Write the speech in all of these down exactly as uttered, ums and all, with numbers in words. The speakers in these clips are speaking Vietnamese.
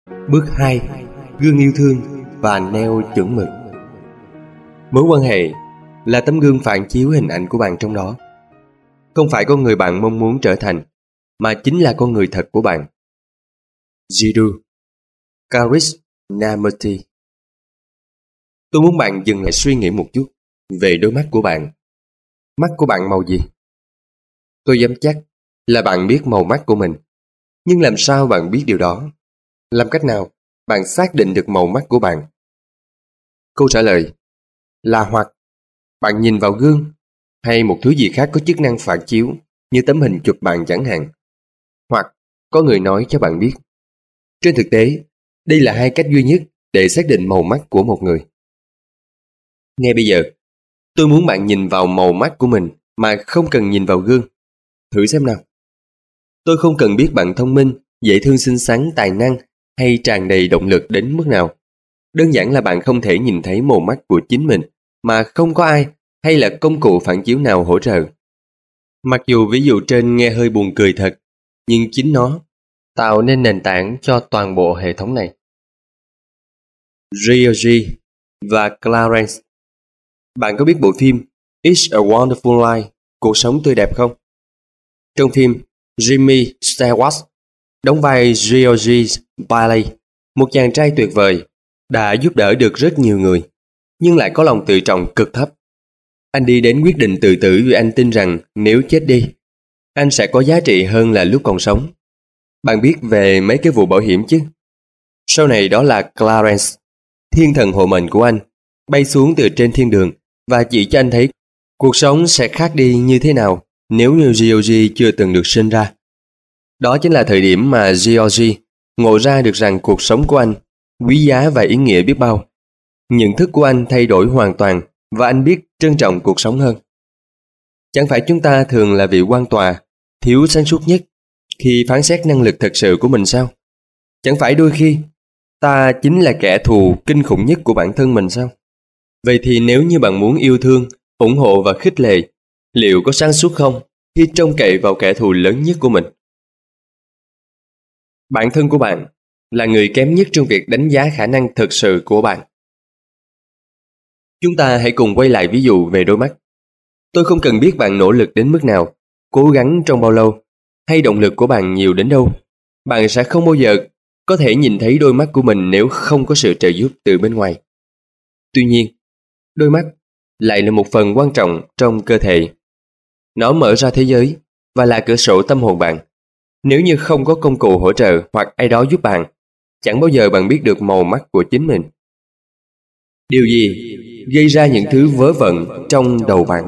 Bước hai. Gương yêu thương và neo chuẩn mực. Mối quan hệ là tấm gương phản chiếu hình ảnh của bạn trong đó. Không phải con người bạn mong muốn trở thành, mà chính là con người thật của bạn. Jiddu Krishnamurti. Tôi muốn bạn dừng lại suy nghĩ một chút về đôi mắt của bạn. Mắt của bạn màu gì? Tôi dám chắc là bạn biết màu mắt của mình. Nhưng làm sao bạn biết điều đó? Làm cách nào bạn xác định được màu mắt của bạn? Câu trả lời là hoặc bạn nhìn vào gương, hay một thứ gì khác có chức năng phản chiếu như tấm hình chụp bạn chẳng hạn, hoặc có người nói cho bạn biết. Trên thực tế, đây là hai cách duy nhất để xác định màu mắt của một người. Ngay bây giờ, tôi muốn bạn nhìn vào màu mắt của mình mà không cần nhìn vào gương. Thử xem nào. Tôi không cần biết bạn thông minh, dễ thương, xinh xắn, tài năng hay tràn đầy động lực đến mức nào. Đơn giản là bạn không thể nhìn thấy màu mắt của chính mình mà không có ai hay là công cụ phản chiếu nào hỗ trợ. Mặc dù ví dụ trên nghe hơi buồn cười thật, nhưng chính nó tạo nên nền tảng cho toàn bộ hệ thống này. Georgie và Clarence. Bạn có biết bộ phim It's a Wonderful Life, Cuộc sống tươi đẹp không? Trong phim, Jimmy Stewart đóng vai Georgie Bailey, một chàng trai tuyệt vời, đã giúp đỡ được rất nhiều người, nhưng lại có lòng tự trọng cực thấp. Anh đi đến quyết định tự tử vì anh tin rằng nếu chết đi, anh sẽ có giá trị hơn là lúc còn sống. Bạn biết về mấy cái vụ bảo hiểm chứ? Sau này đó là Clarence, thiên thần hộ mệnh của anh, bay xuống từ trên thiên đường và chỉ cho anh thấy cuộc sống sẽ khác đi như thế nào nếu như Georgie chưa từng được sinh ra. Đó chính là thời điểm mà Georgie ngộ ra được rằng cuộc sống của anh quý giá và ý nghĩa biết bao. Nhận thức của anh thay đổi hoàn toàn và anh biết trân trọng cuộc sống hơn. Chẳng phải chúng ta thường là vị quan tòa thiếu sáng suốt nhất khi phán xét năng lực thật sự của mình sao? Chẳng phải đôi khi ta chính là kẻ thù kinh khủng nhất của bản thân mình sao? Vậy thì nếu như bạn muốn yêu thương, ủng hộ và khích lệ, liệu có sáng suốt không khi trông cậy vào kẻ thù lớn nhất của mình? Bản thân của bạn là người kém nhất trong việc đánh giá khả năng thực sự của bạn. Chúng ta hãy cùng quay lại ví dụ về đôi mắt. Tôi không cần biết bạn nỗ lực đến mức nào, cố gắng trong bao lâu, hay động lực của bạn nhiều đến đâu. Bạn sẽ không bao giờ có thể nhìn thấy đôi mắt của mình nếu không có sự trợ giúp từ bên ngoài. Tuy nhiên, đôi mắt lại là một phần quan trọng trong cơ thể. Nó mở ra thế giới và là cửa sổ tâm hồn bạn. Nếu như không có công cụ hỗ trợ hoặc ai đó giúp bạn, chẳng bao giờ bạn biết được màu mắt của chính mình. Điều gì gây ra những thứ vớ vẩn trong đầu bạn?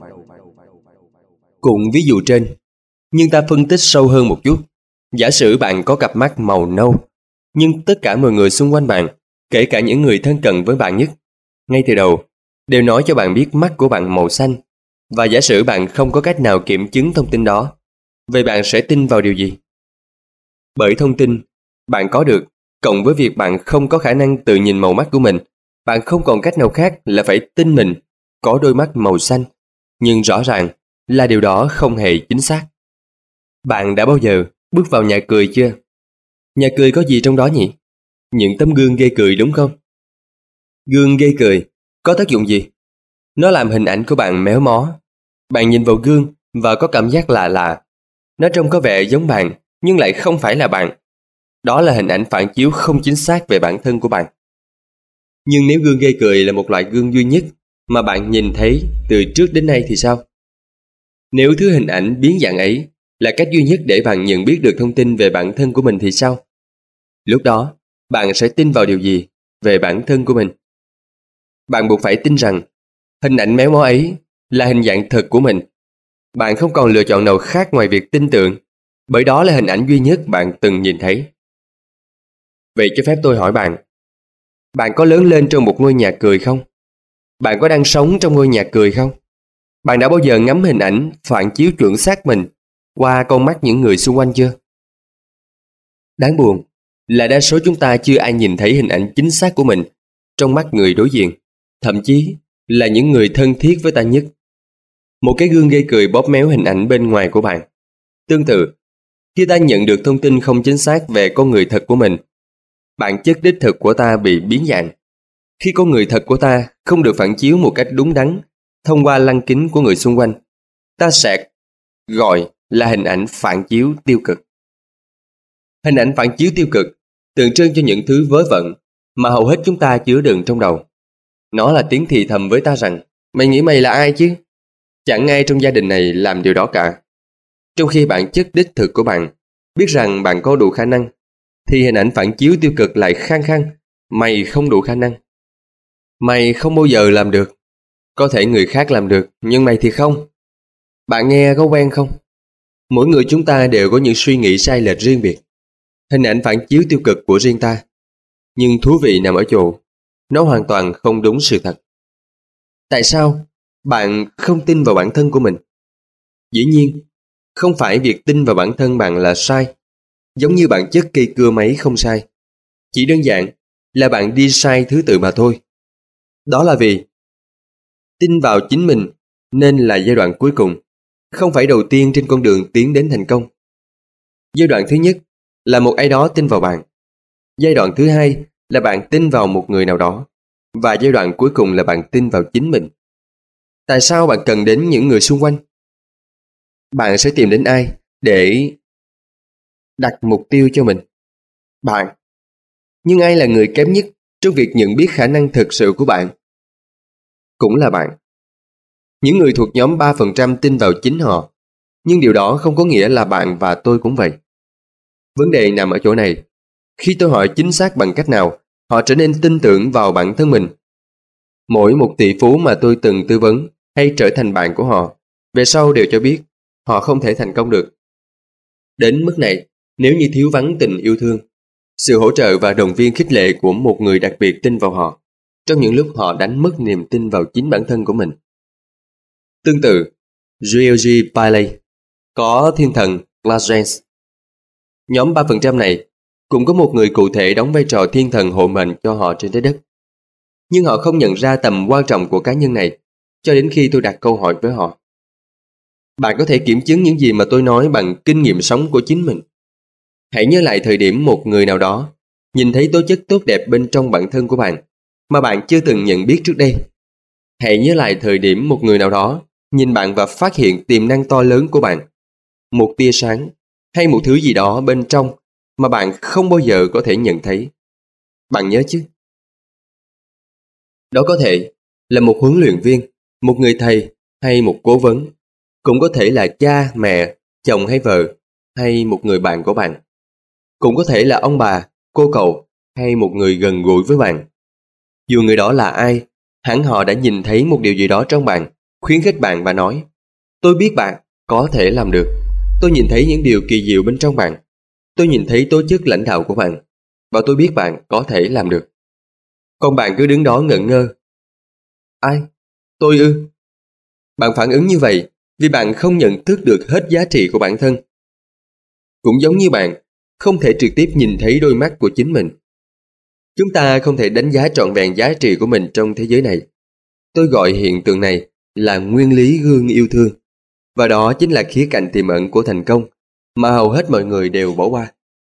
Cùng ví dụ trên, nhưng ta phân tích sâu hơn một chút. Giả sử bạn có cặp mắt màu nâu, nhưng tất cả mọi người xung quanh bạn, kể cả những người thân cận với bạn nhất, ngay từ đầu, đều nói cho bạn biết mắt của bạn màu xanh. Và giả sử bạn không có cách nào kiểm chứng thông tin đó, vậy bạn sẽ tin vào điều gì? Bởi thông tin bạn có được, cộng với việc bạn không có khả năng tự nhìn màu mắt của mình, bạn không còn cách nào khác là phải tin mình có đôi mắt màu xanh. Nhưng rõ ràng là điều đó không hề chính xác. Bạn đã bao giờ bước vào nhà cười chưa? Nhà cười có gì trong đó nhỉ? Những tấm gương gây cười đúng không? Gương gây cười có tác dụng gì? Nó làm hình ảnh của bạn méo mó. Bạn nhìn vào gương và có cảm giác lạ lạ. Nó trông có vẻ giống bạn, nhưng lại không phải là bạn. Đó là hình ảnh phản chiếu không chính xác về bản thân của bạn. Nhưng nếu gương gây cười là một loại gương duy nhất mà bạn nhìn thấy từ trước đến nay thì sao? Nếu thứ hình ảnh biến dạng ấy là cách duy nhất để bạn nhận biết được thông tin về bản thân của mình thì sao? Lúc đó, bạn sẽ tin vào điều gì về bản thân của mình? Bạn buộc phải tin rằng hình ảnh méo mó ấy là hình dạng thật của mình. Bạn không còn lựa chọn nào khác ngoài việc tin tưởng, bởi đó là hình ảnh duy nhất bạn từng nhìn thấy. Vậy cho phép tôi hỏi bạn, bạn có lớn lên trong một ngôi nhà cười không? Bạn có đang sống trong ngôi nhà cười không? Bạn đã bao giờ ngắm hình ảnh phản chiếu chuẩn xác mình qua con mắt những người xung quanh chưa? Đáng buồn là đa số chúng ta chưa ai nhìn thấy hình ảnh chính xác của mình trong mắt người đối diện, thậm chí là những người thân thiết với ta nhất. Một cái gương gây cười bóp méo hình ảnh bên ngoài của bạn. Tương tự, khi ta nhận được thông tin không chính xác về con người thật của mình, Bản chất đích thực của ta bị biến dạng. Khi con người thật của ta không được phản chiếu một cách đúng đắn thông qua lăng kính của người xung quanh, ta sẽ gọi là hình ảnh phản chiếu tiêu cực. Hình ảnh phản chiếu tiêu cực tượng trưng cho những thứ vớ vẩn mà hầu hết chúng ta chứa đựng trong đầu. Nó là tiếng thì thầm với ta rằng, mày nghĩ mày là ai chứ? Chẳng ai trong gia đình này làm điều đó cả. Trong khi bản chất đích thực của bạn biết rằng bạn có đủ khả năng, thì hình ảnh phản chiếu tiêu cực lại khăng khăng, mày không đủ khả năng. Mày không bao giờ làm được. Có thể người khác làm được, nhưng mày thì không. Bạn nghe có quen không? Mỗi người chúng ta đều có những suy nghĩ sai lệch riêng biệt, hình ảnh phản chiếu tiêu cực của riêng ta. Nhưng thú vị nằm ở chỗ, nó hoàn toàn không đúng sự thật. Tại sao bạn không tin vào bản thân của mình? Dĩ nhiên, không phải việc tin vào bản thân bạn là sai, giống như bản chất cây cưa máy không sai. Chỉ đơn giản là bạn đi sai thứ tự mà thôi. Đó là vì tin vào chính mình nên là giai đoạn cuối cùng, không phải đầu tiên trên con đường tiến đến thành công. Giai đoạn thứ nhất là một ai đó tin vào bạn. Giai đoạn thứ hai là bạn tin vào một người nào đó. Và giai đoạn cuối cùng là bạn tin vào chính mình. Tại sao bạn cần đến những người xung quanh? Bạn sẽ tìm đến ai để đặt mục tiêu cho mình? Bạn. Nhưng ai là người kém nhất trong việc nhận biết khả năng thực sự của bạn? Cũng là bạn. Những người thuộc nhóm ba phần trăm tin vào chính họ, nhưng điều đó không có nghĩa là bạn và tôi cũng vậy. Vấn đề nằm ở chỗ này. Khi tôi hỏi chính xác bằng cách nào họ trở nên tin tưởng vào bản thân mình. Mỗi một tỷ phú mà tôi từng tư vấn hay trở thành bạn của họ, về sau đều cho biết họ không thể thành công được. Đến mức này, nếu như thiếu vắng tình yêu thương, sự hỗ trợ và động viên khích lệ của một người đặc biệt tin vào họ, trong những lúc họ đánh mất niềm tin vào chính bản thân của mình. Tương tự, George Bailey có thiên thần Clark James. Nhóm ba phần trăm này cũng có một người cụ thể đóng vai trò thiên thần hộ mệnh cho họ trên trái đất. Nhưng họ không nhận ra tầm quan trọng của cá nhân này cho đến khi tôi đặt câu hỏi với họ. Bạn có thể kiểm chứng những gì mà tôi nói bằng kinh nghiệm sống của chính mình. Hãy nhớ lại thời điểm một người nào đó nhìn thấy tố chất tốt đẹp bên trong bản thân của bạn mà bạn chưa từng nhận biết trước đây. Hãy nhớ lại thời điểm một người nào đó nhìn bạn và phát hiện tiềm năng to lớn của bạn, một tia sáng hay một thứ gì đó bên trong mà bạn không bao giờ có thể nhận thấy. Bạn nhớ chứ? Đó có thể là một huấn luyện viên, một người thầy hay một cố vấn. Cũng có thể là cha, mẹ, chồng hay vợ, hay một người bạn của bạn. Cũng có thể là ông bà, cô cậu hay một người gần gũi với bạn. Dù người đó là ai, hẳn họ đã nhìn thấy một điều gì đó trong bạn, khuyến khích bạn và nói: tôi biết bạn có thể làm được. Tôi nhìn thấy những điều kỳ diệu bên trong bạn. Tôi nhìn thấy tố chất lãnh đạo của bạn, và tôi biết bạn có thể làm được. Còn bạn cứ đứng đó ngẩn ngơ. Ai? Tôi ư? Bạn phản ứng như vậy vì bạn không nhận thức được hết giá trị của bản thân. Cũng giống như bạn không thể trực tiếp nhìn thấy đôi mắt của chính mình. Chúng ta không thể đánh giá trọn vẹn giá trị của mình trong thế giới này. Tôi gọi hiện tượng này là nguyên lý gương yêu thương. Và đó chính là khía cạnh tiềm ẩn của thành công mà hầu hết mọi người đều bỏ qua.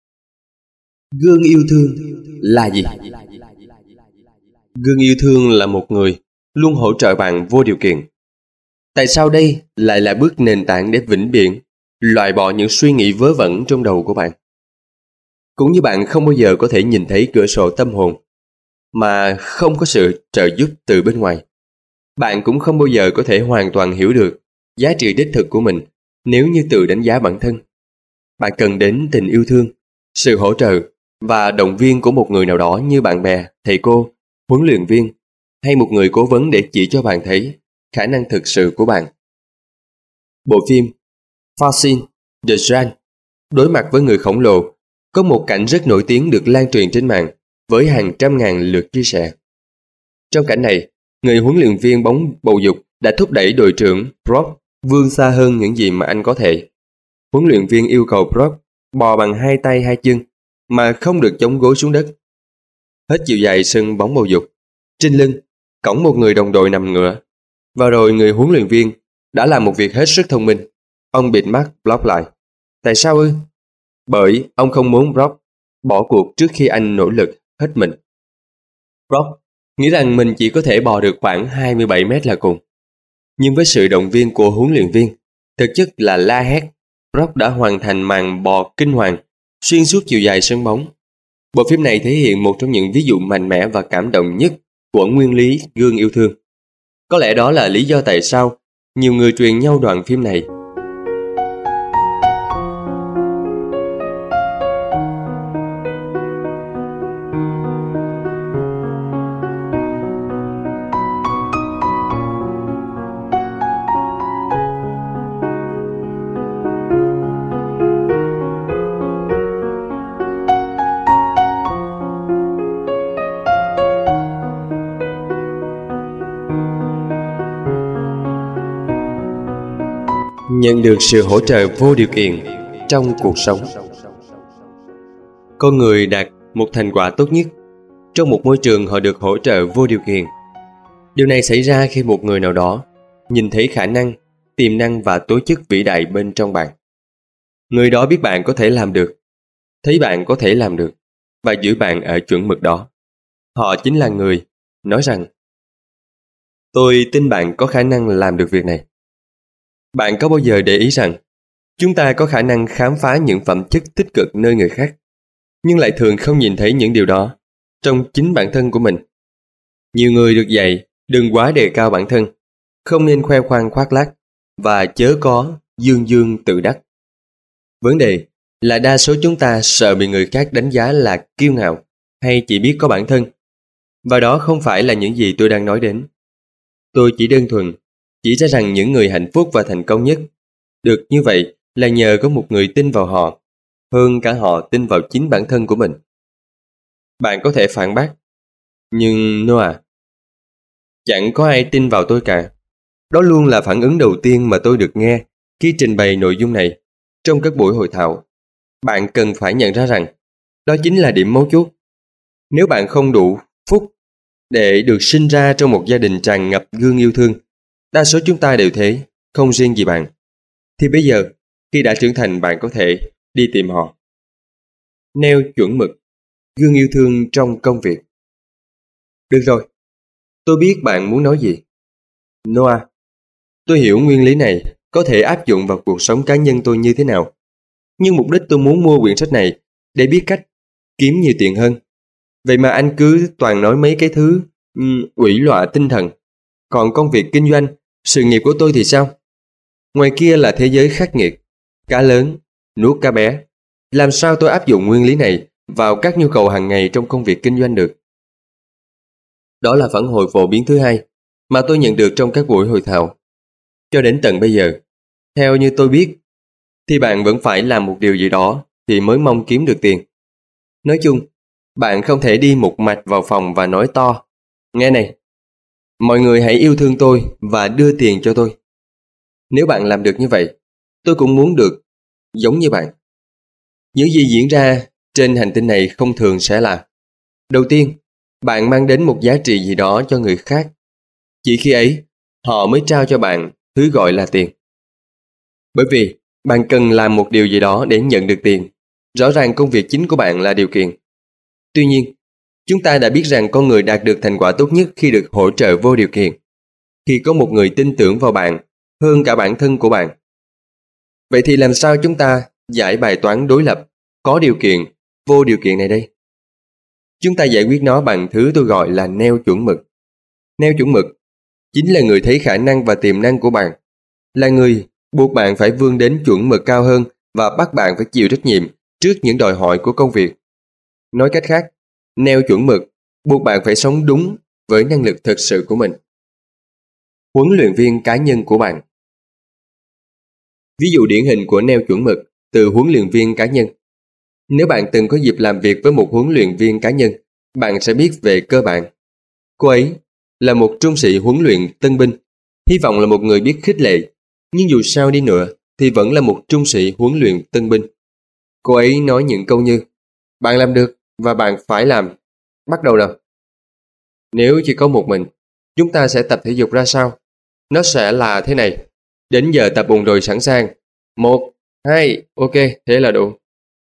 Gương yêu thương là gì? Gương yêu thương là một người luôn hỗ trợ bạn vô điều kiện. Tại sao đây lại là bước nền tảng để vĩnh viễn loại bỏ những suy nghĩ vớ vẩn trong đầu của bạn? Cũng như bạn không bao giờ có thể nhìn thấy cửa sổ tâm hồn mà không có sự trợ giúp từ bên ngoài, bạn cũng không bao giờ có thể hoàn toàn hiểu được giá trị đích thực của mình nếu như tự đánh giá bản thân. Bạn cần đến tình yêu thương, sự hỗ trợ và động viên của một người nào đó như bạn bè, thầy cô, huấn luyện viên hay một người cố vấn để chỉ cho bạn thấy khả năng thực sự của bạn. Bộ phim Fascin The Giant đối mặt với người khổng lồ có một cảnh rất nổi tiếng được lan truyền trên mạng với hàng trăm ngàn lượt chia sẻ. Trong cảnh này, người huấn luyện viên bóng bầu dục đã thúc đẩy đội trưởng Brock vươn xa hơn những gì mà anh có thể. Huấn luyện viên yêu cầu Brock bò bằng hai tay hai chân mà không được chống gối xuống đất. Hết chiều dài sân bóng bầu dục, trên lưng cõng một người đồng đội nằm ngửa. Và rồi người huấn luyện viên đã làm một việc hết sức thông minh. Ông bịt mắt Brock lại. Tại sao ư? Bởi ông không muốn Brock bỏ cuộc trước khi anh nỗ lực hết mình. Brock nghĩ rằng mình chỉ có thể bò được khoảng hai mươi bảy mét là cùng. Nhưng với sự động viên của huấn luyện viên, thực chất là la hét, Brock đã hoàn thành màn bò kinh hoàng xuyên suốt chiều dài sân bóng. Bộ phim này thể hiện một trong những ví dụ mạnh mẽ và cảm động nhất của nguyên lý gương yêu thương. Có lẽ đó là lý do tại sao nhiều người truyền nhau đoạn phim này. Nhận được sự hỗ trợ vô điều kiện trong cuộc sống. Con người đạt một thành quả tốt nhất trong một môi trường họ được hỗ trợ vô điều kiện. Điều này xảy ra khi một người nào đó nhìn thấy khả năng, tiềm năng và tố chất vĩ đại bên trong bạn. Người đó biết bạn có thể làm được, thấy bạn có thể làm được và giữ bạn ở chuẩn mực đó. Họ chính là người nói rằng: tôi tin bạn có khả năng làm được việc này. Bạn có bao giờ để ý rằng chúng ta có khả năng khám phá những phẩm chất tích cực nơi người khác, nhưng lại thường không nhìn thấy những điều đó trong chính bản thân của mình? Nhiều người được dạy đừng quá đề cao bản thân, không nên khoe khoang khoác lác và chớ có dương dương tự đắc. Vấn đề là đa số chúng ta sợ bị người khác đánh giá là kiêu ngạo hay chỉ biết có bản thân. Và đó không phải là những gì tôi đang nói đến. Tôi chỉ đơn thuần chỉ ra rằng những người hạnh phúc và thành công nhất được như vậy là nhờ có một người tin vào họ, hơn cả họ tin vào chính bản thân của mình. Bạn có thể phản bác: nhưng Noah, chẳng có ai tin vào tôi cả. Đó luôn là phản ứng đầu tiên mà tôi được nghe khi trình bày nội dung này trong các buổi hội thảo. Bạn cần phải nhận ra rằng đó chính là điểm mấu chốt. Nếu bạn không đủ phúc để được sinh ra trong một gia đình tràn ngập gương yêu thương, đa số chúng ta đều thế, không riêng gì bạn, thì bây giờ khi đã trưởng thành bạn có thể đi tìm họ. Nêu chuẩn mực, gương yêu thương trong công việc. Được rồi, tôi biết bạn muốn nói gì. Noah, tôi hiểu nguyên lý này có thể áp dụng vào cuộc sống cá nhân tôi như thế nào. Nhưng mục đích tôi muốn mua quyển sách này để biết cách kiếm nhiều tiền hơn. Vậy mà anh cứ toàn nói mấy cái thứ um, ủy lọa tinh thần. Còn công việc kinh doanh, sự nghiệp của tôi thì sao? Ngoài kia là thế giới khắc nghiệt, cá lớn, nuốt cá bé. Làm sao tôi áp dụng nguyên lý này vào các nhu cầu hàng ngày trong công việc kinh doanh được? Đó là phản hồi phổ biến thứ hai mà tôi nhận được trong các buổi hội thảo. Cho đến tận bây giờ, theo như tôi biết, thì bạn vẫn phải làm một điều gì đó thì mới mong kiếm được tiền. Nói chung, bạn không thể đi một mạch vào phòng và nói to: nghe này, mọi người hãy yêu thương tôi và đưa tiền cho tôi. Nếu bạn làm được như vậy, tôi cũng muốn được giống như bạn. Những gì diễn ra trên hành tinh này không thường sẽ là: đầu tiên, bạn mang đến một giá trị gì đó cho người khác. Chỉ khi ấy, họ mới trao cho bạn thứ gọi là tiền. Bởi vì bạn cần làm một điều gì đó để nhận được tiền. Rõ ràng công việc chính của bạn là điều kiện. Tuy nhiên, chúng ta đã biết rằng con người đạt được thành quả tốt nhất khi được hỗ trợ vô điều kiện, khi có một người tin tưởng vào bạn hơn cả bản thân của bạn. Vậy thì làm sao chúng ta giải bài toán đối lập có điều kiện, vô điều kiện này đây? Chúng ta giải quyết nó bằng thứ tôi gọi là neo chuẩn mực. Neo chuẩn mực chính là người thấy khả năng và tiềm năng của bạn, là người buộc bạn phải vươn đến chuẩn mực cao hơn và bắt bạn phải chịu trách nhiệm trước những đòi hỏi của công việc. Nói cách khác, neo chuẩn mực buộc bạn phải sống đúng với năng lực thực sự của mình. Huấn luyện viên cá nhân của bạn. Ví dụ điển hình của neo chuẩn mực từ huấn luyện viên cá nhân. Nếu bạn từng có dịp làm việc với một huấn luyện viên cá nhân, bạn sẽ biết về cơ bản. Cô ấy là một trung sĩ huấn luyện tân binh, hy vọng là một người biết khích lệ, nhưng dù sao đi nữa thì vẫn là một trung sĩ huấn luyện tân binh. Cô ấy nói những câu như: bạn làm được và bạn phải làm. Bắt đầu nào. Nếu chỉ có một mình, chúng ta sẽ tập thể dục ra sao? Nó sẽ là thế này. Đến giờ tập bụng rồi sẵn sàng. Một, hai, ok, thế là đủ.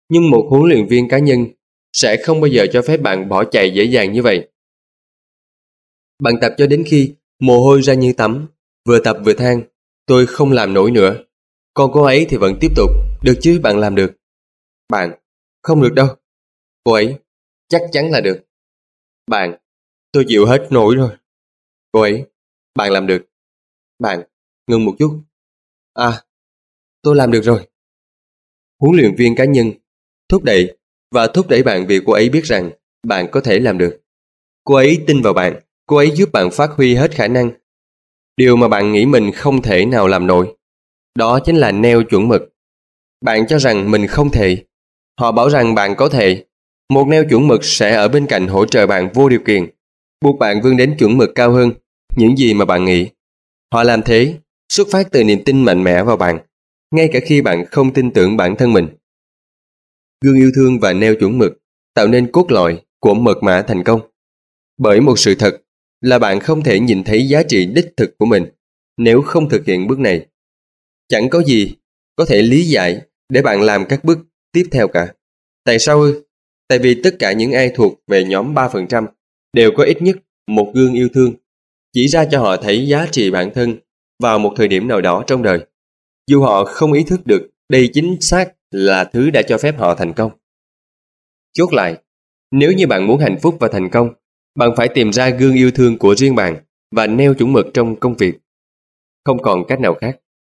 Nhưng một huấn luyện viên cá nhân sẽ không bao giờ cho phép bạn bỏ chạy dễ dàng như vậy. Bạn tập cho đến khi mồ hôi ra như tắm, vừa tập vừa than, tôi không làm nổi nữa. Còn cô ấy thì vẫn tiếp tục, được chứ, bạn làm được. Bạn, không được đâu. Cô ấy, chắc chắn là được. Bạn, tôi chịu hết nổi rồi. Cô ấy, bạn làm được. Bạn, ngừng một chút. À, tôi làm được rồi. Huấn luyện viên cá nhân thúc đẩy và thúc đẩy bạn vì cô ấy biết rằng bạn có thể làm được. Cô ấy tin vào bạn, cô ấy giúp bạn phát huy hết khả năng. Điều mà bạn nghĩ mình không thể nào làm nổi, đó chính là neo chuẩn mực. Bạn cho rằng mình không thể, họ bảo rằng bạn có thể. Một neo chuẩn mực sẽ ở bên cạnh hỗ trợ bạn vô điều kiện, buộc bạn vươn đến chuẩn mực cao hơn những gì mà bạn nghĩ. Họ làm thế xuất phát từ niềm tin mạnh mẽ vào bạn, ngay cả khi bạn không tin tưởng bản thân mình. Gương yêu thương và neo chuẩn mực tạo nên cốt lõi của mật mã thành công. Bởi một sự thật là bạn không thể nhìn thấy giá trị đích thực của mình nếu không thực hiện bước này. Chẳng có gì có thể lý giải để bạn làm các bước tiếp theo cả. Tại sao ư? Tại vì tất cả những ai thuộc về nhóm ba phần trăm đều có ít nhất một gương yêu thương, chỉ ra cho họ thấy giá trị bản thân vào một thời điểm nào đó trong đời. Dù họ không ý thức được đây chính xác là thứ đã cho phép họ thành công. Chốt lại, nếu như bạn muốn hạnh phúc và thành công, bạn phải tìm ra gương yêu thương của riêng bạn và neo chuẩn mực trong công việc. Không còn cách nào khác.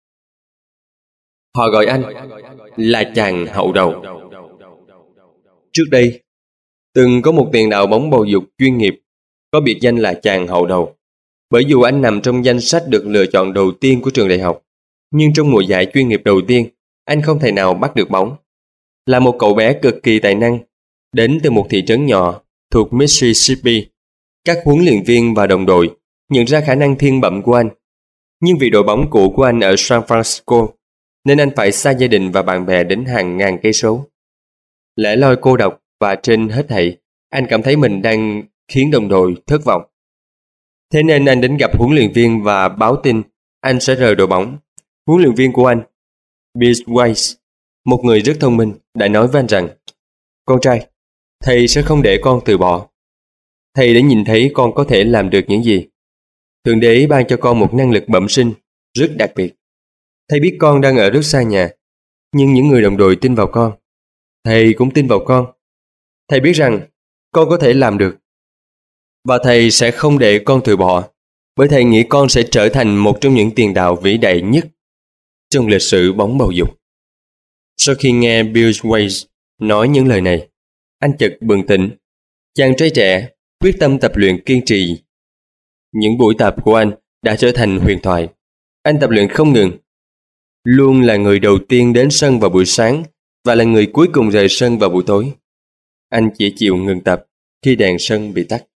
Họ gọi anh là chàng hậu đầu. Trước đây, từng có một tiền đạo bóng bầu dục chuyên nghiệp có biệt danh là chàng hậu đầu. Bởi dù anh nằm trong danh sách được lựa chọn đầu tiên của trường đại học, nhưng trong mùa giải chuyên nghiệp đầu tiên, anh không thể nào bắt được bóng. Là một cậu bé cực kỳ tài năng, đến từ một thị trấn nhỏ thuộc Mississippi, các huấn luyện viên và đồng đội nhận ra khả năng thiên bẩm của anh. Nhưng vì đội bóng cũ của anh ở San Francisco, nên anh phải xa gia đình và bạn bè đến hàng ngàn cây số. Lẻ loi cô độc và trên hết thảy, anh cảm thấy mình đang khiến đồng đội thất vọng. Thế nên anh đến gặp huấn luyện viên và báo tin anh sẽ rời đội bóng. Huấn luyện viên của anh, Bill Weiss, một người rất thông minh, đã nói với anh rằng: "Con trai, thầy sẽ không để con từ bỏ. Thầy đã nhìn thấy con có thể làm được những gì. Thượng Đế ban cho con một năng lực bẩm sinh rất đặc biệt. Thầy biết con đang ở rất xa nhà, nhưng những người đồng đội tin vào con. Thầy cũng tin vào con. Thầy biết rằng con có thể làm được. Và thầy sẽ không để con từ bỏ, bởi thầy nghĩ con sẽ trở thành một trong những tiền đạo vĩ đại nhất trong lịch sử bóng bầu dục." Sau khi nghe Bill Weiss nói những lời này, anh chợt bừng tỉnh. Chàng trai trẻ quyết tâm tập luyện kiên trì. Những buổi tập của anh đã trở thành huyền thoại. Anh tập luyện không ngừng, luôn là người đầu tiên đến sân vào buổi sáng và là người cuối cùng rời sân vào buổi tối. Anh chỉ chịu ngừng tập khi đèn sân bị tắt.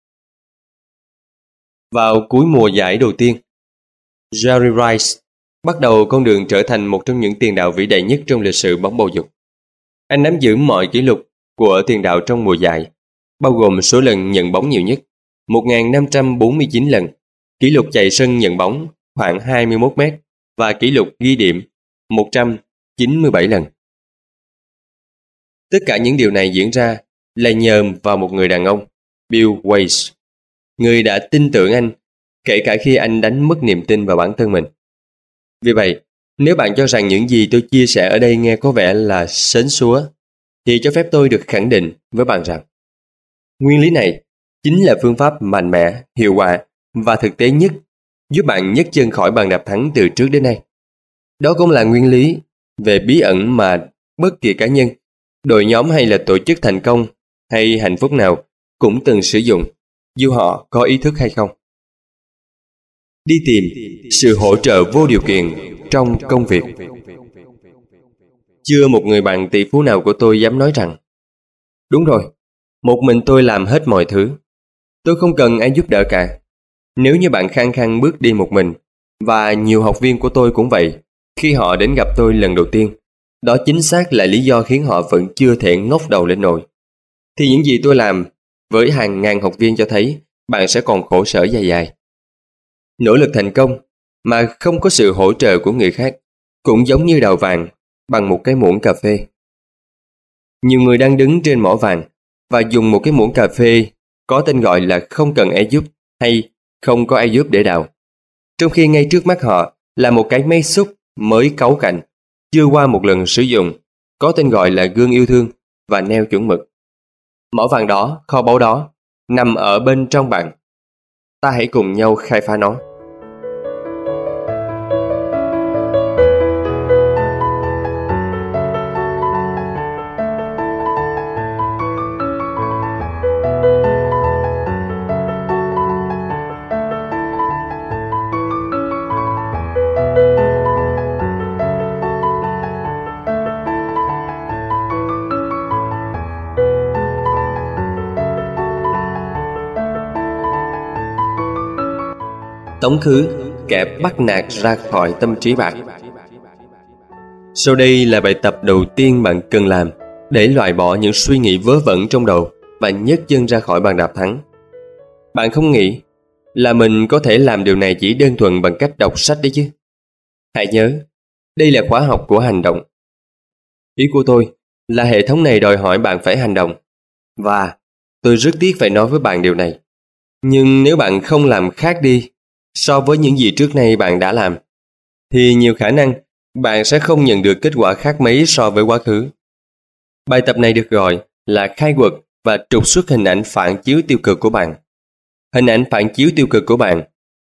Vào cuối mùa giải đầu tiên, Jerry Rice bắt đầu con đường trở thành một trong những tiền đạo vĩ đại nhất trong lịch sử bóng bầu dục. Anh nắm giữ mọi kỷ lục của tiền đạo trong mùa giải, bao gồm số lần nhận bóng nhiều nhất, một nghìn năm trăm bốn mươi chín lần, kỷ lục chạy sân nhận bóng khoảng hai mươi mốt mét và kỷ lục ghi điểm một trăm chín mươi bảy lần. Tất cả những điều này diễn ra là nhờ vào một người đàn ông, Bill Weiss, người đã tin tưởng anh, kể cả khi anh đánh mất niềm tin vào bản thân mình. Vì vậy, nếu bạn cho rằng những gì tôi chia sẻ ở đây nghe có vẻ là sến súa, thì cho phép tôi được khẳng định với bạn rằng nguyên lý này chính là phương pháp mạnh mẽ, hiệu quả và thực tế nhất giúp bạn nhấc chân khỏi bàn đạp thắng từ trước đến nay. Đó cũng là nguyên lý về bí ẩn mà bất kỳ cá nhân, đội nhóm hay là tổ chức thành công hay hạnh phúc nào cũng từng sử dụng, dù họ có ý thức hay không. Đi tìm sự hỗ trợ vô điều kiện trong công việc. Chưa một người bạn tỷ phú nào của tôi dám nói rằng: "Đúng rồi, một mình tôi làm hết mọi thứ. Tôi không cần ai giúp đỡ cả." Nếu như bạn khăng khăng bước đi một mình, và nhiều học viên của tôi cũng vậy, khi họ đến gặp tôi lần đầu tiên, đó chính xác là lý do khiến họ vẫn chưa thể ngóc đầu lên nổi. Thì những gì tôi làm với hàng ngàn học viên cho thấy bạn sẽ còn khổ sở dài dài. Nỗ lực thành công mà không có sự hỗ trợ của người khác cũng giống như đào vàng bằng một cái muỗng cà phê. Nhiều người đang đứng trên mỏ vàng và dùng một cái muỗng cà phê có tên gọi là không cần ai giúp hay không có ai giúp để đào. Trong khi ngay trước mắt họ là một cái máy xúc mới cáu cạnh, chưa qua một lần sử dụng, có tên gọi là gương yêu thương và neo chuẩn mực. Mỏ vàng đó, kho báu đó, nằm ở bên trong bạn. Ta hãy cùng nhau khai phá nó. Tống khứ, kẻ bắt nạt ra khỏi tâm trí bạn. Sau đây là bài tập đầu tiên bạn cần làm để loại bỏ những suy nghĩ vớ vẩn trong đầu và nhấc chân ra khỏi bàn đạp thắng. Bạn không nghĩ là mình có thể làm điều này chỉ đơn thuần bằng cách đọc sách đấy chứ? Hãy nhớ, đây là khóa học của hành động. Ý của tôi là hệ thống này đòi hỏi bạn phải hành động. Và tôi rất tiếc phải nói với bạn điều này. Nhưng nếu bạn không làm khác đi so với những gì trước nay bạn đã làm, thì nhiều khả năng bạn sẽ không nhận được kết quả khác mấy so với quá khứ. Bài tập này được gọi là khai quật và trục xuất hình ảnh phản chiếu tiêu cực của bạn. Hình ảnh phản chiếu tiêu cực của bạn,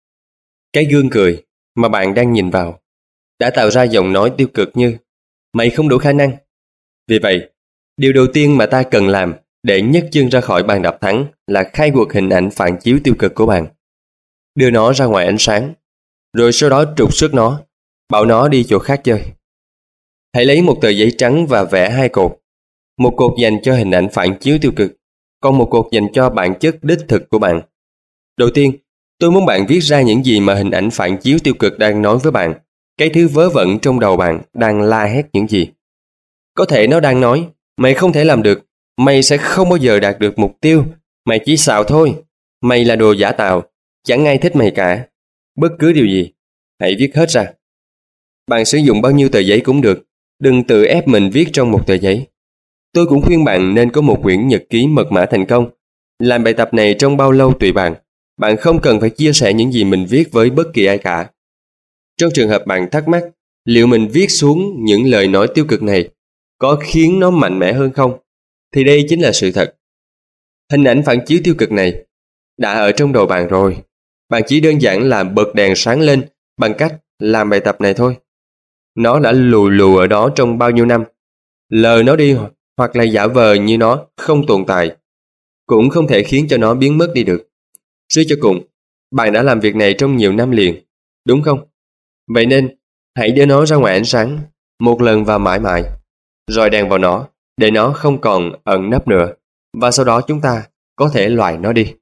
cái gương cười mà bạn đang nhìn vào, đã tạo ra giọng nói tiêu cực như mày không đủ khả năng. Vì vậy, điều đầu tiên mà ta cần làm để nhấc chân ra khỏi bàn đạp thắng là khai quật hình ảnh phản chiếu tiêu cực của bạn. Đưa nó ra ngoài ánh sáng, rồi sau đó trục xuất nó, bảo nó đi chỗ khác chơi. Hãy lấy một tờ giấy trắng và vẽ hai cột. Một cột dành cho hình ảnh phản chiếu tiêu cực, còn một cột dành cho bản chất đích thực của bạn. Đầu tiên, tôi muốn bạn viết ra những gì mà hình ảnh phản chiếu tiêu cực đang nói với bạn. Cái thứ vớ vẩn trong đầu bạn đang la hét những gì. Có thể nó đang nói, mày không thể làm được, mày sẽ không bao giờ đạt được mục tiêu, mày chỉ xạo thôi, mày là đồ giả tạo, chẳng ai thích mày cả. Bất cứ điều gì, hãy viết hết ra. Bạn sử dụng bao nhiêu tờ giấy cũng được, đừng tự ép mình viết trong một tờ giấy. Tôi cũng khuyên bạn nên có một quyển nhật ký mật mã thành công. Làm bài tập này trong bao lâu tùy bạn. Bạn không cần phải chia sẻ những gì mình viết với bất kỳ ai cả. Trong trường hợp bạn thắc mắc liệu mình viết xuống những lời nói tiêu cực này có khiến nó mạnh mẽ hơn không, thì đây chính là sự thật. Hình ảnh phản chiếu tiêu cực này đã ở trong đầu bạn rồi. Bạn chỉ đơn giản là bật đèn sáng lên bằng cách làm bài tập này thôi. Nó đã lù lù ở đó trong bao nhiêu năm. Lờ nó đi hoặc là giả vờ như nó không tồn tại cũng không thể khiến cho nó biến mất đi được. Suy cho cùng, bạn đã làm việc này trong nhiều năm liền, đúng không? Vậy nên, hãy đưa nó ra ngoài ánh sáng, một lần và mãi mãi, rồi đèn vào nó, để nó không còn ẩn nấp nữa, và sau đó chúng ta có thể loại nó đi.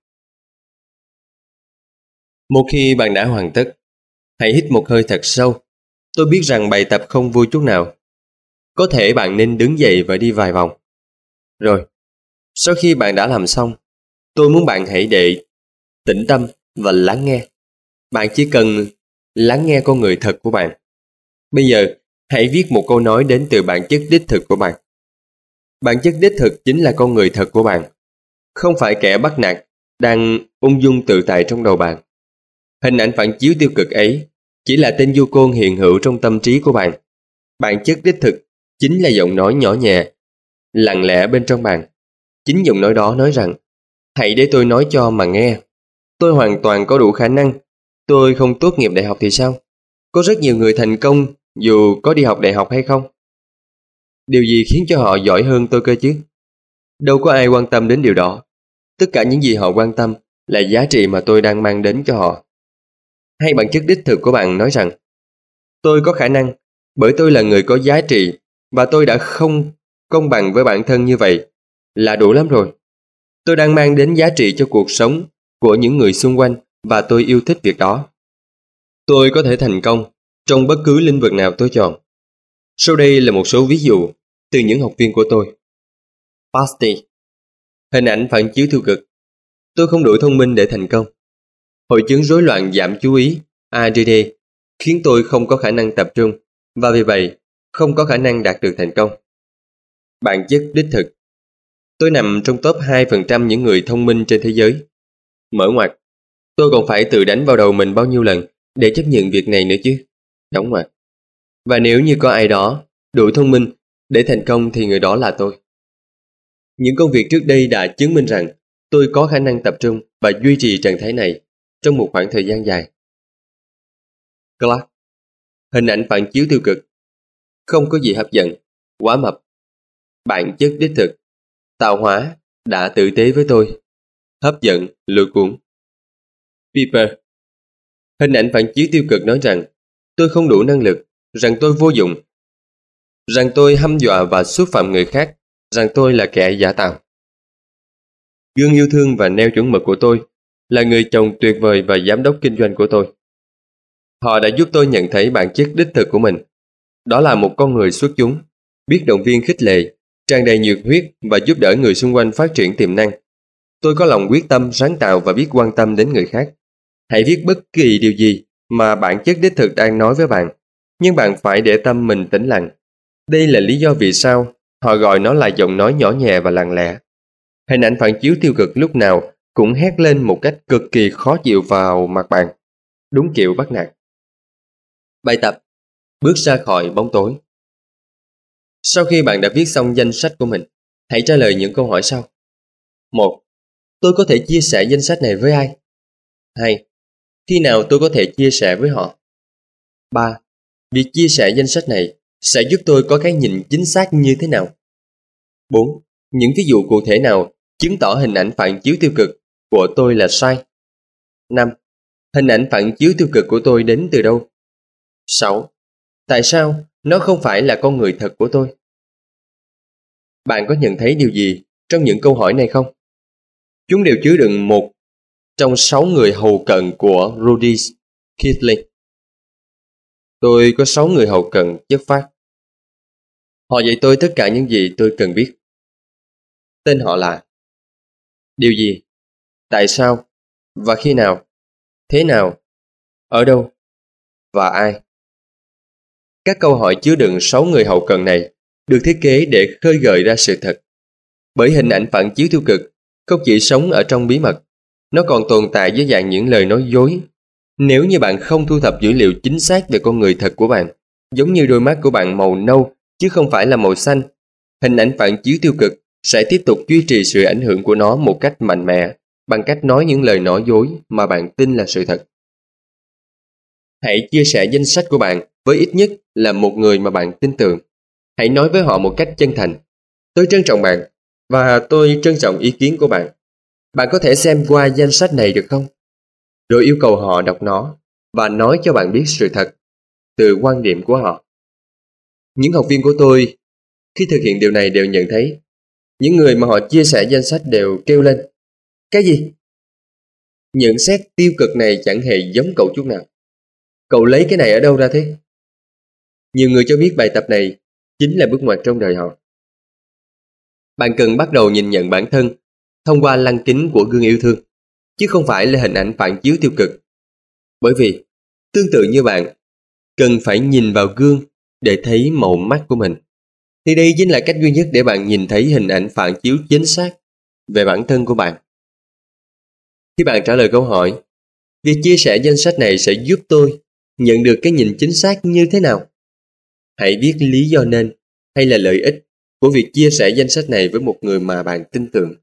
Một khi bạn đã hoàn tất, hãy hít một hơi thật sâu. Tôi biết rằng bài tập không vui chút nào. Có thể bạn nên đứng dậy và đi vài vòng. Rồi, sau khi bạn đã làm xong, tôi muốn bạn hãy để tĩnh tâm và lắng nghe. Bạn chỉ cần lắng nghe con người thật của bạn. Bây giờ, hãy viết một câu nói đến từ bản chất đích thực của bạn. Bản chất đích thực chính là con người thật của bạn, không phải kẻ bắt nạt đang ung dung tự tại trong đầu bạn. Hình ảnh phản chiếu tiêu cực ấy chỉ là tên du côn hiện hữu trong tâm trí của bạn. Bản chất đích thực chính là giọng nói nhỏ nhẹ, lặng lẽ bên trong bạn. Chính giọng nói đó nói rằng, hãy để tôi nói cho mà nghe. Tôi hoàn toàn có đủ khả năng. Tôi không tốt nghiệp đại học thì sao? Có rất nhiều người thành công dù có đi học đại học hay không. Điều gì khiến cho họ giỏi hơn tôi cơ chứ? Đâu có ai quan tâm đến điều đó. Tất cả những gì họ quan tâm là giá trị mà tôi đang mang đến cho họ. Hay bản chất đích thực của bạn nói rằng, tôi có khả năng bởi tôi là người có giá trị và tôi đã không công bằng với bản thân như vậy là đủ lắm rồi. Tôi đang mang đến giá trị cho cuộc sống của những người xung quanh và tôi yêu thích việc đó. Tôi có thể thành công trong bất cứ lĩnh vực nào tôi chọn. Sau đây là một số ví dụ từ những học viên của tôi. Pasty. Hình ảnh phản chiếu tiêu cực. Tôi không đủ thông minh để thành công. Hội chứng rối loạn giảm chú ý A D D khiến tôi không có khả năng tập trung và vì vậy không có khả năng đạt được thành công. Bản chất đích thực. Tôi nằm trong top hai phần trăm những người thông minh trên thế giới. Mở ngoặt. Tôi còn phải tự đánh vào đầu mình bao nhiêu lần để chấp nhận việc này nữa chứ. Đóng ngoặt. Và nếu như có ai đó đủ thông minh để thành công thì người đó là tôi. Những công việc trước đây đã chứng minh rằng tôi có khả năng tập trung và duy trì trạng thái này trong một khoảng thời gian dài. Clark. Hình ảnh phản chiếu tiêu cực. Không có gì hấp dẫn. Quá mập. Bản chất đích thực. Tạo hóa đã tử tế với tôi. Hấp dẫn, lôi cuốn. Piper. Hình ảnh phản chiếu tiêu cực nói rằng tôi không đủ năng lực, rằng tôi vô dụng, rằng tôi hăm dọa và xúc phạm người khác, rằng tôi là kẻ giả tạo. Gương yêu thương và neo chuẩn mực của tôi là người chồng tuyệt vời và giám đốc kinh doanh của tôi. Họ đã giúp tôi nhận thấy bản chất đích thực của mình. Đó là một con người xuất chúng, biết động viên khích lệ, tràn đầy nhiệt huyết và giúp đỡ người xung quanh phát triển tiềm năng. Tôi có lòng quyết tâm, sáng tạo và biết quan tâm đến người khác. Hãy viết bất kỳ điều gì mà bản chất đích thực đang nói với bạn, nhưng bạn phải để tâm mình tĩnh lặng. Đây là lý do vì sao họ gọi nó là giọng nói nhỏ nhẹ và lặng lẽ. Hình ảnh phản chiếu tiêu cực lúc nào cũng hét lên một cách cực kỳ khó chịu vào mặt bạn, đúng kiểu bắt nạt. Bài tập. Bước ra khỏi bóng tối. Sau khi bạn đã viết xong danh sách của mình, hãy trả lời những câu hỏi sau. một. Tôi có thể chia sẻ danh sách này với ai? hai. Khi nào tôi có thể chia sẻ với họ? ba. Việc chia sẻ danh sách này sẽ giúp tôi có cái nhìn chính xác như thế nào? bốn. Những ví dụ cụ thể nào chứng tỏ hình ảnh phản chiếu tiêu cực của tôi là sai? năm. Hình ảnh phản chiếu tiêu cực của tôi đến từ đâu? sáu. Tại sao nó không phải là con người thật của tôi? Bạn có nhận thấy điều gì trong những câu hỏi này không? Chúng đều chứa đựng một trong sáu người hầu cận của Rudy Kipling. Tôi có sáu người hầu cận chất phác. Họ dạy tôi tất cả những gì tôi cần biết. Tên họ là điều gì, tại sao, và khi nào, thế nào, ở đâu, và ai. Các câu hỏi chứa đựng sáu người hậu cận này được thiết kế để khơi gợi ra sự thật. Bởi hình ảnh phản chiếu tiêu cực không chỉ sống ở trong bí mật, nó còn tồn tại dưới dạng những lời nói dối. Nếu như bạn không thu thập dữ liệu chính xác về con người thật của bạn, giống như đôi mắt của bạn màu nâu chứ không phải là màu xanh, hình ảnh phản chiếu tiêu cực sẽ tiếp tục duy trì sự ảnh hưởng của nó một cách mạnh mẽ bằng cách nói những lời nói dối mà bạn tin là sự thật. Hãy chia sẻ danh sách của bạn với ít nhất là một người mà bạn tin tưởng. Hãy nói với họ một cách chân thành: tôi trân trọng bạn và tôi trân trọng ý kiến của bạn. Bạn có thể xem qua danh sách này được không? Rồi yêu cầu họ đọc nó và nói cho bạn biết sự thật từ quan điểm của họ. Những học viên của tôi khi thực hiện điều này đều nhận thấy những người mà họ chia sẻ danh sách đều kêu lên: cái gì? Nhận xét tiêu cực này chẳng hề giống cậu chút nào. Cậu lấy cái này ở đâu ra thế? Nhiều người cho biết bài tập này chính là bước ngoặt trong đời họ. Bạn cần bắt đầu nhìn nhận bản thân thông qua lăng kính của gương yêu thương, chứ không phải là hình ảnh phản chiếu tiêu cực. Bởi vì, tương tự như bạn, cần phải nhìn vào gương để thấy màu mắt của mình. Thì đây chính là cách duy nhất để bạn nhìn thấy hình ảnh phản chiếu chính xác về bản thân của bạn. Khi bạn trả lời câu hỏi, việc chia sẻ danh sách này sẽ giúp tôi nhận được cái nhìn chính xác như thế nào? Hãy viết lý do nên hay là lợi ích của việc chia sẻ danh sách này với một người mà bạn tin tưởng.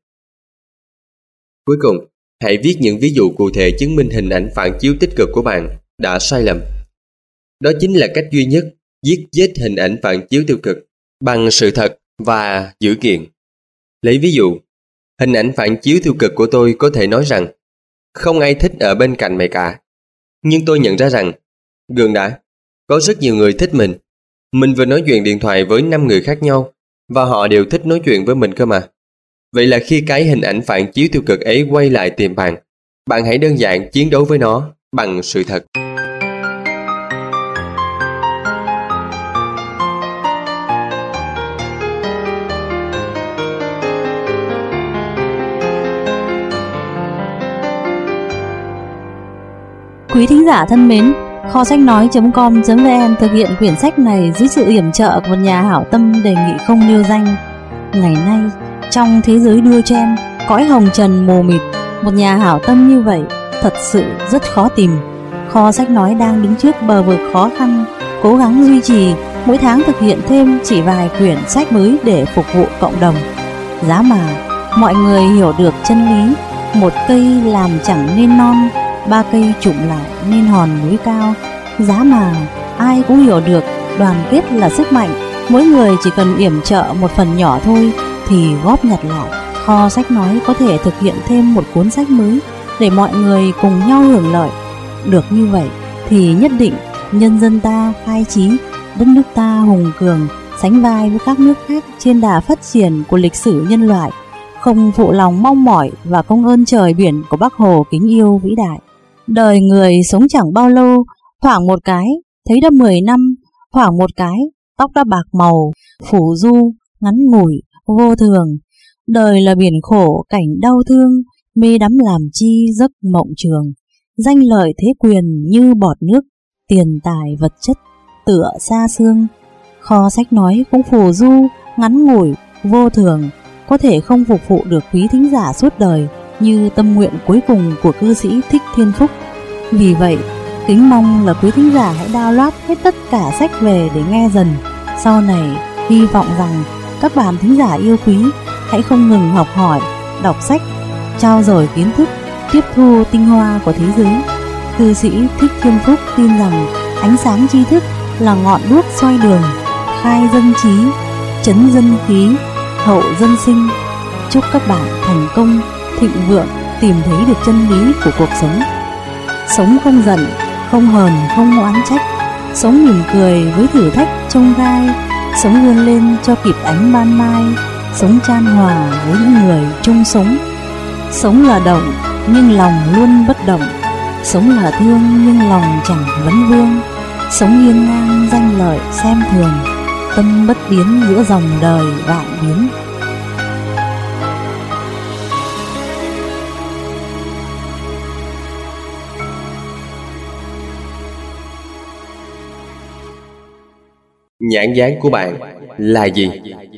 Cuối cùng, hãy viết những ví dụ cụ thể chứng minh hình ảnh phản chiếu tích cực của bạn đã sai lầm. Đó chính là cách duy nhất giết chết hình ảnh phản chiếu tiêu cực bằng sự thật và dữ kiện. Lấy ví dụ, hình ảnh phản chiếu tiêu cực của tôi có thể nói rằng: không ai thích ở bên cạnh mày cả. Nhưng tôi nhận ra rằng, gương đã, có rất nhiều người thích mình. Mình vừa nói chuyện điện thoại với năm người khác nhau và họ đều thích nói chuyện với mình cơ mà. Vậy là khi cái hình ảnh phản chiếu tiêu cực ấy quay lại tìm bạn, bạn hãy đơn giản chiến đấu với nó bằng sự thật. Quý thính giả thân mến, kho sách nói chấm com chấm vn thực hiện quyển sách này dưới sự yểm trợ của một nhà hảo tâm đề nghị không nêu danh. Ngày nay, trong thế giới đua chen, cõi hồng trần mù mịt, một nhà hảo tâm như vậy thật sự rất khó tìm. Kho sách nói đang đứng trước bờ vực khó khăn, cố gắng duy trì, mỗi tháng thực hiện thêm chỉ vài quyển sách mới để phục vụ cộng đồng. Giá mà mọi người hiểu được chân lý, một cây làm chẳng nên non, ba cây chụm lại nên hòn núi cao. Giá mà ai cũng hiểu được đoàn kết là sức mạnh, mỗi người chỉ cần yểm trợ một phần nhỏ thôi thì góp nhặt lại. Kho sách nói có thể thực hiện thêm một cuốn sách mới để mọi người cùng nhau hưởng lợi. Được như vậy thì nhất định nhân dân ta khai trí, đất nước ta hùng cường, sánh vai với các nước khác trên đà phát triển của lịch sử nhân loại, không phụ lòng mong mỏi và công ơn trời biển của Bác Hồ kính yêu vĩ đại. Đời người sống chẳng bao lâu, thoảng một cái thấy đã mười năm, thoảng một cái tóc đã bạc màu, phủ du, ngắn ngủi, vô thường. Đời là biển khổ cảnh đau thương, mê đắm làm chi giấc mộng trường. Danh lợi thế quyền như bọt nước, tiền tài vật chất tựa xa xương. Kho sách nói cũng phù du, ngắn ngủi, vô thường, có thể không phục vụ được quý thính giả suốt đời như tâm nguyện cuối cùng của cư sĩ Thích Thiên Phúc. Vì vậy, kính mong là quý thính giả hãy download hết tất cả sách về để nghe dần. Sau này, hy vọng rằng các bạn thính giả yêu quý hãy không ngừng học hỏi, đọc sách, trau dồi kiến thức, tiếp thu tinh hoa của thế giới. Cư sĩ Thích Thiên Phúc tin rằng ánh sáng tri thức là ngọn đuốc soi đường, khai dân trí, trấn dân khí, hậu dân sinh. Chúc các bạn thành công, thịnh vượng, tìm thấy được chân lý của cuộc sống. Sống không giận, không hờn, không oán trách, sống mỉm cười với thử thách chông gai, sống vươn lên cho kịp ánh ban mai, sống chan hòa với những người chung sống. Sống là động nhưng lòng luôn bất động, sống là thương nhưng lòng chẳng vấn vương, sống hiên ngang danh lợi xem thường, tâm bất biến giữa dòng đời vạn biến. Nhãn dán của bạn là gì?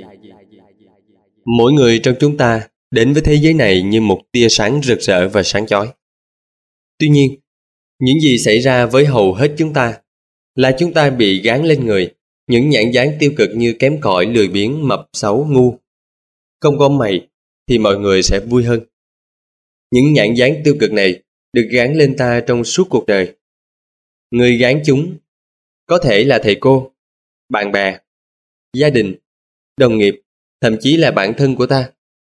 Mỗi người trong chúng ta đến với thế giới này như một tia sáng rực rỡ và sáng chói. Tuy nhiên, những gì xảy ra với hầu hết chúng ta là chúng ta bị gán lên người những nhãn dán tiêu cực như kém cỏi, lười biếng, mập, xấu, ngu. Không có mày thì mọi người sẽ vui hơn. Những nhãn dán tiêu cực này được gán lên ta trong suốt cuộc đời. Người gán chúng có thể là thầy cô, bạn bè, gia đình, đồng nghiệp, thậm chí là bản thân của ta.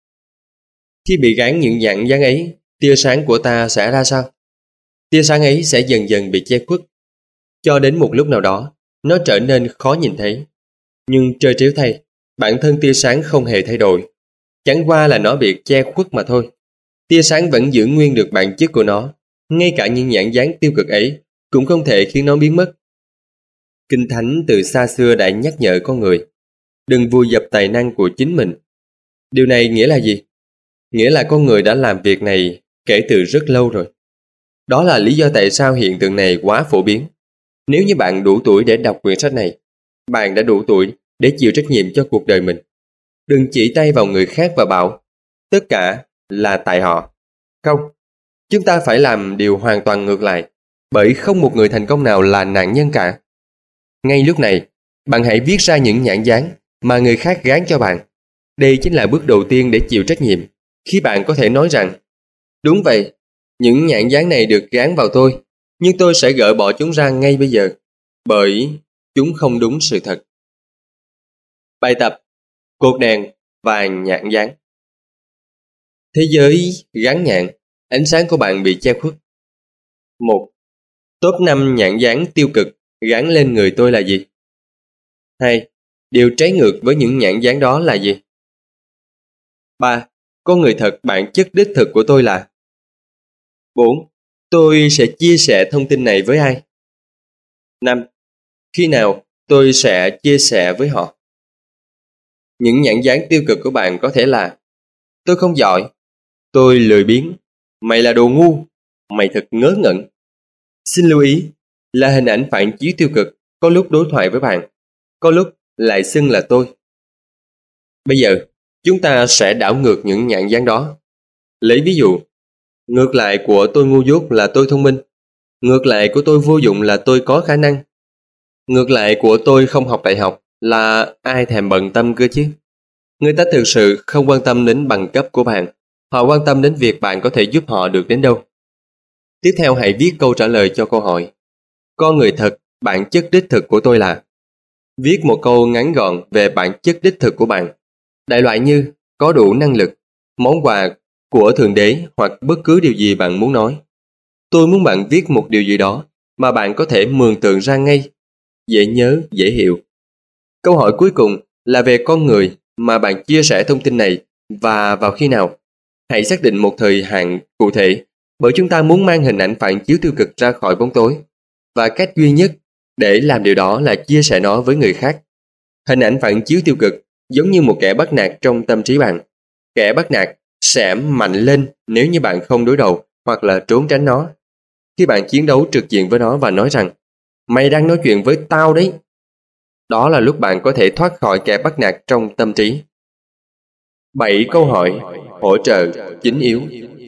Khi bị gán những nhãn dán ấy, tia sáng của ta sẽ ra sao? Tia sáng ấy sẽ dần dần bị che khuất, cho đến một lúc nào đó, nó trở nên khó nhìn thấy. Nhưng trơ trếu thay, bản thân tia sáng không hề thay đổi. Chẳng qua là nó bị che khuất mà thôi. Tia sáng vẫn giữ nguyên được bản chất của nó. Ngay cả những nhãn dán tiêu cực ấy cũng không thể khiến nó biến mất. Kinh Thánh từ xa xưa đã nhắc nhở con người đừng vùi dập tài năng của chính mình. Điều này nghĩa là gì? Nghĩa là con người đã làm việc này kể từ rất lâu rồi. Đó là lý do tại sao hiện tượng này quá phổ biến. Nếu như bạn đủ tuổi để đọc quyển sách này, bạn đã đủ tuổi để chịu trách nhiệm cho cuộc đời mình. Đừng chỉ tay vào người khác và bảo tất cả là tại họ. Không, chúng ta phải làm điều hoàn toàn ngược lại, bởi không một người thành công nào là nạn nhân cả. Ngay lúc này, bạn hãy viết ra những nhãn dán mà người khác gán cho bạn. Đây chính là bước đầu tiên để chịu trách nhiệm. Khi bạn có thể nói rằng đúng vậy, những nhãn dán này được gán vào tôi, nhưng tôi sẽ gỡ bỏ chúng ra ngay bây giờ, bởi chúng không đúng sự thật. Bài tập cột đèn và nhãn dán. Thế giới gắn nhãn, ánh sáng của bạn bị che khuất. một. Top năm nhãn dán tiêu cực gắn lên người tôi là gì? hai. Điều trái ngược với những nhãn dán đó là gì? ba. Con người thật bản chất đích thực của tôi là? bốn. Tôi sẽ chia sẻ thông tin này với ai? năm. Khi nào tôi sẽ chia sẻ với họ? Những nhãn dán tiêu cực của bạn có thể là: tôi không giỏi, tôi lười biếng, mày là đồ ngu, mày thật ngớ ngẩn. Xin lưu ý là hình ảnh phản chiếu tiêu cực có lúc đối thoại với bạn, có lúc lại xưng là tôi. Bây giờ, chúng ta sẽ đảo ngược những nhãn dán đó. Lấy ví dụ, ngược lại của tôi ngu dốt là tôi thông minh, ngược lại của tôi vô dụng là tôi có khả năng, ngược lại của tôi không học đại học là ai thèm bận tâm cơ chứ. Người ta thực sự không quan tâm đến bằng cấp của bạn, họ quan tâm đến việc bạn có thể giúp họ được đến đâu. Tiếp theo hãy viết câu trả lời cho câu hỏi. Con người thật, bản chất đích thực của tôi là. Viết một câu ngắn gọn về bản chất đích thực của bạn. Đại loại như có đủ năng lực, món quà của Thượng Đế hoặc bất cứ điều gì bạn muốn nói. Tôi muốn bạn viết một điều gì đó mà bạn có thể mường tượng ra ngay, dễ nhớ, dễ hiểu. Câu hỏi cuối cùng là về con người mà bạn chia sẻ thông tin này và vào khi nào. Hãy xác định một thời hạn cụ thể, bởi chúng ta muốn mang hình ảnh phản chiếu tiêu cực ra khỏi bóng tối. Và cách duy nhất để làm điều đó là chia sẻ nó với người khác. Hình ảnh phản chiếu tiêu cực giống như một kẻ bắt nạt trong tâm trí bạn. Kẻ bắt nạt sẽ mạnh lên nếu như bạn không đối đầu hoặc là trốn tránh nó. Khi bạn chiến đấu trực diện với nó và nói rằng mày đang nói chuyện với tao đấy, đó là lúc bạn có thể thoát khỏi kẻ bắt nạt trong tâm trí. bảy câu hỏi hỗ trợ chính yếu.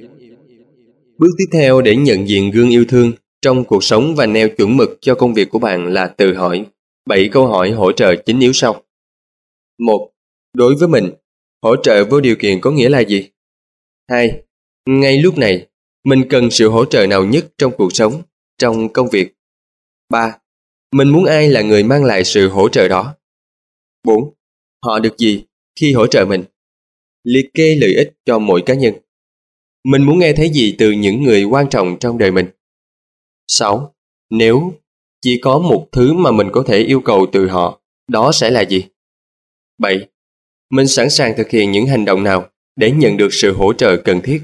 Bước tiếp theo để nhận diện gương yêu thương trong cuộc sống và neo chuẩn mực cho công việc của bạn là tự hỏi bảy câu hỏi hỗ trợ chính yếu sau. một. Đối với mình, hỗ trợ vô điều kiện có nghĩa là gì? hai. Ngay lúc này, mình cần sự hỗ trợ nào nhất trong cuộc sống, trong công việc? ba. Mình muốn ai là người mang lại sự hỗ trợ đó? bốn. Họ được gì khi hỗ trợ mình? Liệt kê lợi ích cho mỗi cá nhân. Mình muốn nghe thấy gì từ những người quan trọng trong đời mình? sáu. Nếu chỉ có một thứ mà mình có thể yêu cầu từ họ, đó sẽ là gì? bảy. Mình sẵn sàng thực hiện những hành động nào để nhận được sự hỗ trợ cần thiết?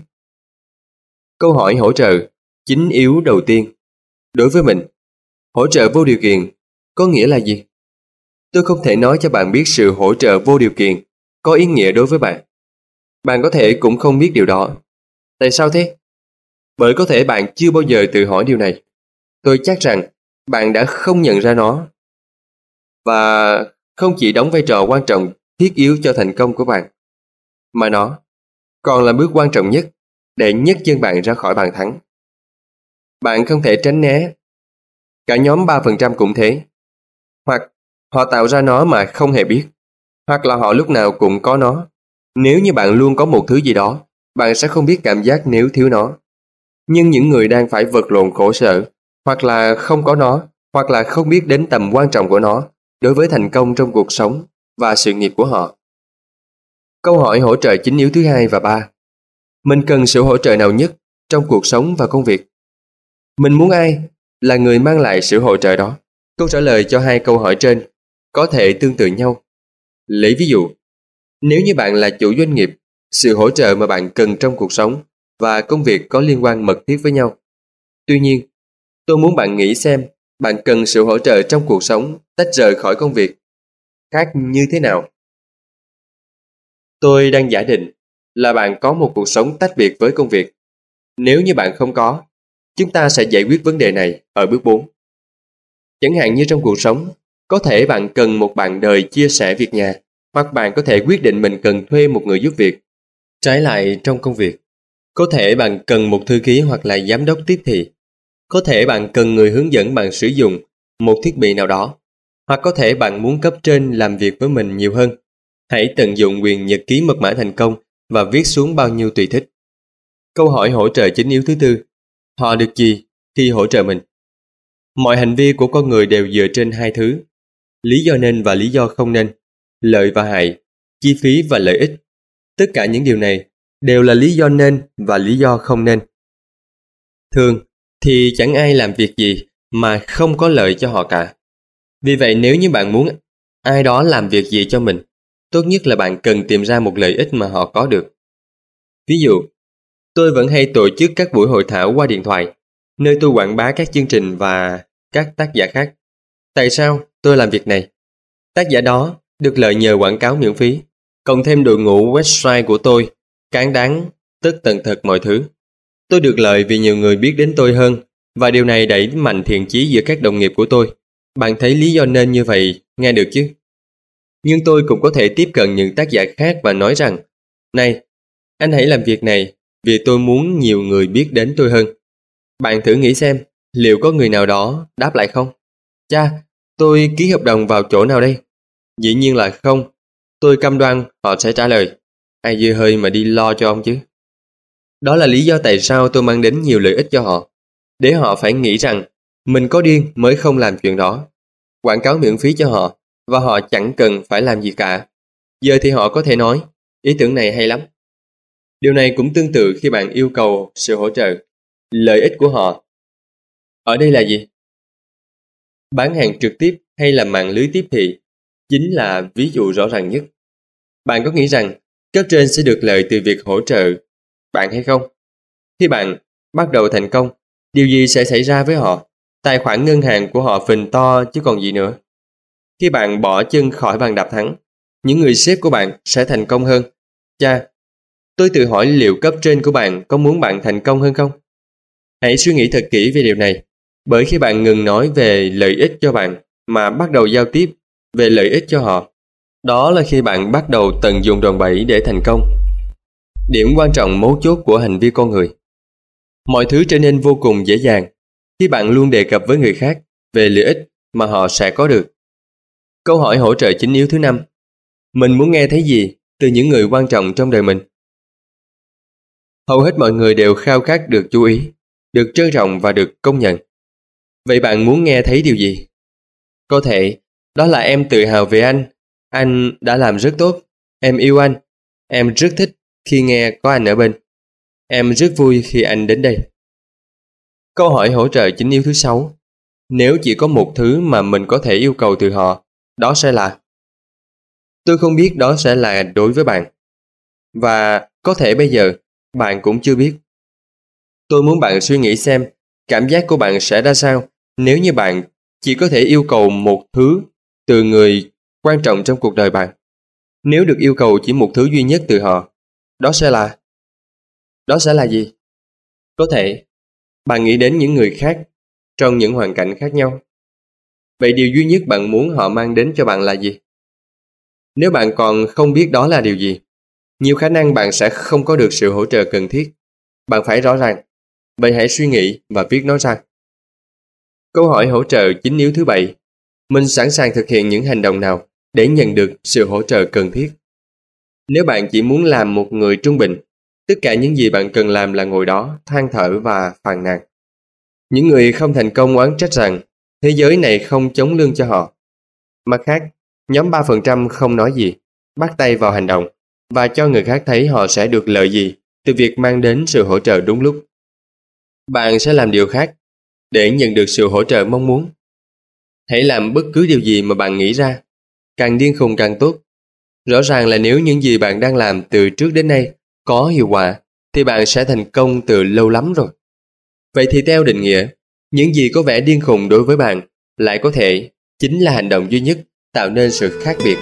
Câu hỏi hỗ trợ chính yếu đầu tiên. Đối với mình, hỗ trợ vô điều kiện có nghĩa là gì? Tôi không thể nói cho bạn biết sự hỗ trợ vô điều kiện có ý nghĩa đối với bạn. Bạn có thể cũng không biết điều đó. Tại sao thế? Bởi có thể bạn chưa bao giờ tự hỏi điều này. Tôi chắc rằng bạn đã không nhận ra nó và không chỉ đóng vai trò quan trọng thiết yếu cho thành công của bạn, mà nó còn là bước quan trọng nhất để nhấc chân bạn ra khỏi bàn thắng. Bạn không thể tránh né. Cả nhóm ba phần trăm cũng thế. Hoặc họ tạo ra nó mà không hề biết, hoặc là họ lúc nào cũng có nó. Nếu như bạn luôn có một thứ gì đó, bạn sẽ không biết cảm giác nếu thiếu nó. Nhưng những người đang phải vật lộn khổ sở, hoặc là không có nó, hoặc là không biết đến tầm quan trọng của nó đối với thành công trong cuộc sống và sự nghiệp của họ. Câu hỏi hỗ trợ chính yếu thứ hai và ba. Mình cần sự hỗ trợ nào nhất trong cuộc sống và công việc? Mình muốn ai là người mang lại sự hỗ trợ đó? Câu trả lời cho hai câu hỏi trên có thể tương tự nhau. Lấy ví dụ, nếu như bạn là chủ doanh nghiệp, sự hỗ trợ mà bạn cần trong cuộc sống và công việc có liên quan mật thiết với nhau. Tuy nhiên, tôi muốn bạn nghĩ xem bạn cần sự hỗ trợ trong cuộc sống tách rời khỏi công việc khác như thế nào. Tôi đang giả định là bạn có một cuộc sống tách biệt với công việc. Nếu như bạn không có, chúng ta sẽ giải quyết vấn đề này ở bước bốn. Chẳng hạn như trong cuộc sống, có thể bạn cần một bạn đời chia sẻ việc nhà, hoặc bạn có thể quyết định mình cần thuê một người giúp việc. Trái lại trong công việc, có thể bạn cần một thư ký hoặc là giám đốc tiếp thị. Có thể bạn cần người hướng dẫn bạn sử dụng một thiết bị nào đó, hoặc có thể bạn muốn cấp trên làm việc với mình nhiều hơn. Hãy tận dụng quyền nhật ký mật mã thành công và viết xuống bao nhiêu tùy thích. Câu hỏi hỗ trợ chính yếu thứ tư. Họ được gì khi hỗ trợ mình? Mọi hành vi của con người đều dựa trên hai thứ: lý do nên và lý do không nên, lợi và hại, chi phí và lợi ích. Tất cả những điều này đều là lý do nên và lý do không nên. Thường thì chẳng ai làm việc gì mà không có lợi cho họ cả. Vì vậy nếu như bạn muốn ai đó làm việc gì cho mình, tốt nhất là bạn cần tìm ra một lợi ích mà họ có được. Ví dụ, tôi vẫn hay tổ chức các buổi hội thảo qua điện thoại, nơi tôi quảng bá các chương trình và các tác giả khác. Tại sao tôi làm việc này? Tác giả đó được lợi nhờ quảng cáo miễn phí, cộng thêm đội ngũ website của tôi, cán đáng tất tần tật mọi thứ. Tôi được lợi vì nhiều người biết đến tôi hơn, và điều này đẩy mạnh thiện chí giữa các đồng nghiệp của tôi. Bạn thấy lý do nên như vậy, nghe được chứ? Nhưng tôi cũng có thể tiếp cận những tác giả khác và nói rằng, này, anh hãy làm việc này vì tôi muốn nhiều người biết đến tôi hơn. Bạn thử nghĩ xem, liệu có người nào đó đáp lại không? Cha, tôi ký hợp đồng vào chỗ nào đây? Dĩ nhiên là không. Tôi cam đoan họ sẽ trả lời, ai dư hơi mà đi lo cho ông chứ. Đó là lý do tại sao tôi mang đến nhiều lợi ích cho họ, để họ phải nghĩ rằng mình có điên mới không làm chuyện đó. Quảng cáo miễn phí cho họ, và họ chẳng cần phải làm gì cả. Giờ thì họ có thể nói, ý tưởng này hay lắm. Điều này cũng tương tự khi bạn yêu cầu sự hỗ trợ. Lợi ích của họ ở đây là gì? Bán hàng trực tiếp hay là mạng lưới tiếp thị chính là ví dụ rõ ràng nhất. Bạn có nghĩ rằng cấp trên sẽ được lợi từ việc hỗ trợ bạn hay không? Khi bạn bắt đầu thành công, điều gì sẽ xảy ra với họ? Tài khoản ngân hàng của họ phình to chứ còn gì nữa. Khi bạn bỏ chân khỏi bàn đạp thắng, những người sếp của bạn sẽ thành công hơn. Cha, tôi tự hỏi liệu cấp trên của bạn có muốn bạn thành công hơn không? Hãy suy nghĩ thật kỹ về điều này, bởi khi bạn ngừng nói về lợi ích cho bạn mà bắt đầu giao tiếp về lợi ích cho họ, đó là khi bạn bắt đầu tận dụng đòn bẩy để thành công. Điểm quan trọng mấu chốt của hành vi con người. Mọi thứ trở nên vô cùng dễ dàng khi bạn luôn đề cập với người khác về lợi ích mà họ sẽ có được. Câu hỏi hỗ trợ chính yếu thứ năm. Mình muốn nghe thấy gì từ những người quan trọng trong đời mình? Hầu hết mọi người đều khao khát được chú ý, được trân trọng và được công nhận. Vậy bạn muốn nghe thấy điều gì? Có thể đó là em tự hào về anh, anh đã làm rất tốt, em yêu anh, em rất thích khi nghe có anh ở bên, em rất vui khi anh đến đây. Câu hỏi hỗ trợ chính yếu thứ sáu. Nếu chỉ có một thứ mà mình có thể yêu cầu từ họ, đó sẽ là... Tôi không biết đó sẽ là đối với bạn. Và có thể bây giờ bạn cũng chưa biết. Tôi muốn bạn suy nghĩ xem cảm giác của bạn sẽ ra sao nếu như bạn chỉ có thể yêu cầu một thứ từ người quan trọng trong cuộc đời bạn. Nếu được yêu cầu chỉ một thứ duy nhất từ họ, đó sẽ là... Đó sẽ là gì? Có thể bạn nghĩ đến những người khác trong những hoàn cảnh khác nhau. Vậy điều duy nhất bạn muốn họ mang đến cho bạn là gì? Nếu bạn còn không biết đó là điều gì, nhiều khả năng bạn sẽ không có được sự hỗ trợ cần thiết. Bạn phải rõ ràng. Vậy hãy suy nghĩ và viết nó ra. Câu hỏi hỗ trợ chính yếu thứ bảy. Mình sẵn sàng thực hiện những hành động nào để nhận được sự hỗ trợ cần thiết? Nếu bạn chỉ muốn làm một người trung bình, tất cả những gì bạn cần làm là ngồi đó, than thở và phàn nàn. Những người không thành công oán trách rằng thế giới này không chống lưng cho họ. Mặt khác, nhóm ba phần trăm không nói gì, bắt tay vào hành động và cho người khác thấy họ sẽ được lợi gì từ việc mang đến sự hỗ trợ đúng lúc. Bạn sẽ làm điều khác để nhận được sự hỗ trợ mong muốn. Hãy làm bất cứ điều gì mà bạn nghĩ ra, càng điên khùng càng tốt. Rõ ràng là nếu những gì bạn đang làm từ trước đến nay có hiệu quả, thì bạn sẽ thành công từ lâu lắm rồi. Vậy thì theo định nghĩa, những gì có vẻ điên khùng đối với bạn lại có thể chính là hành động duy nhất tạo nên sự khác biệt.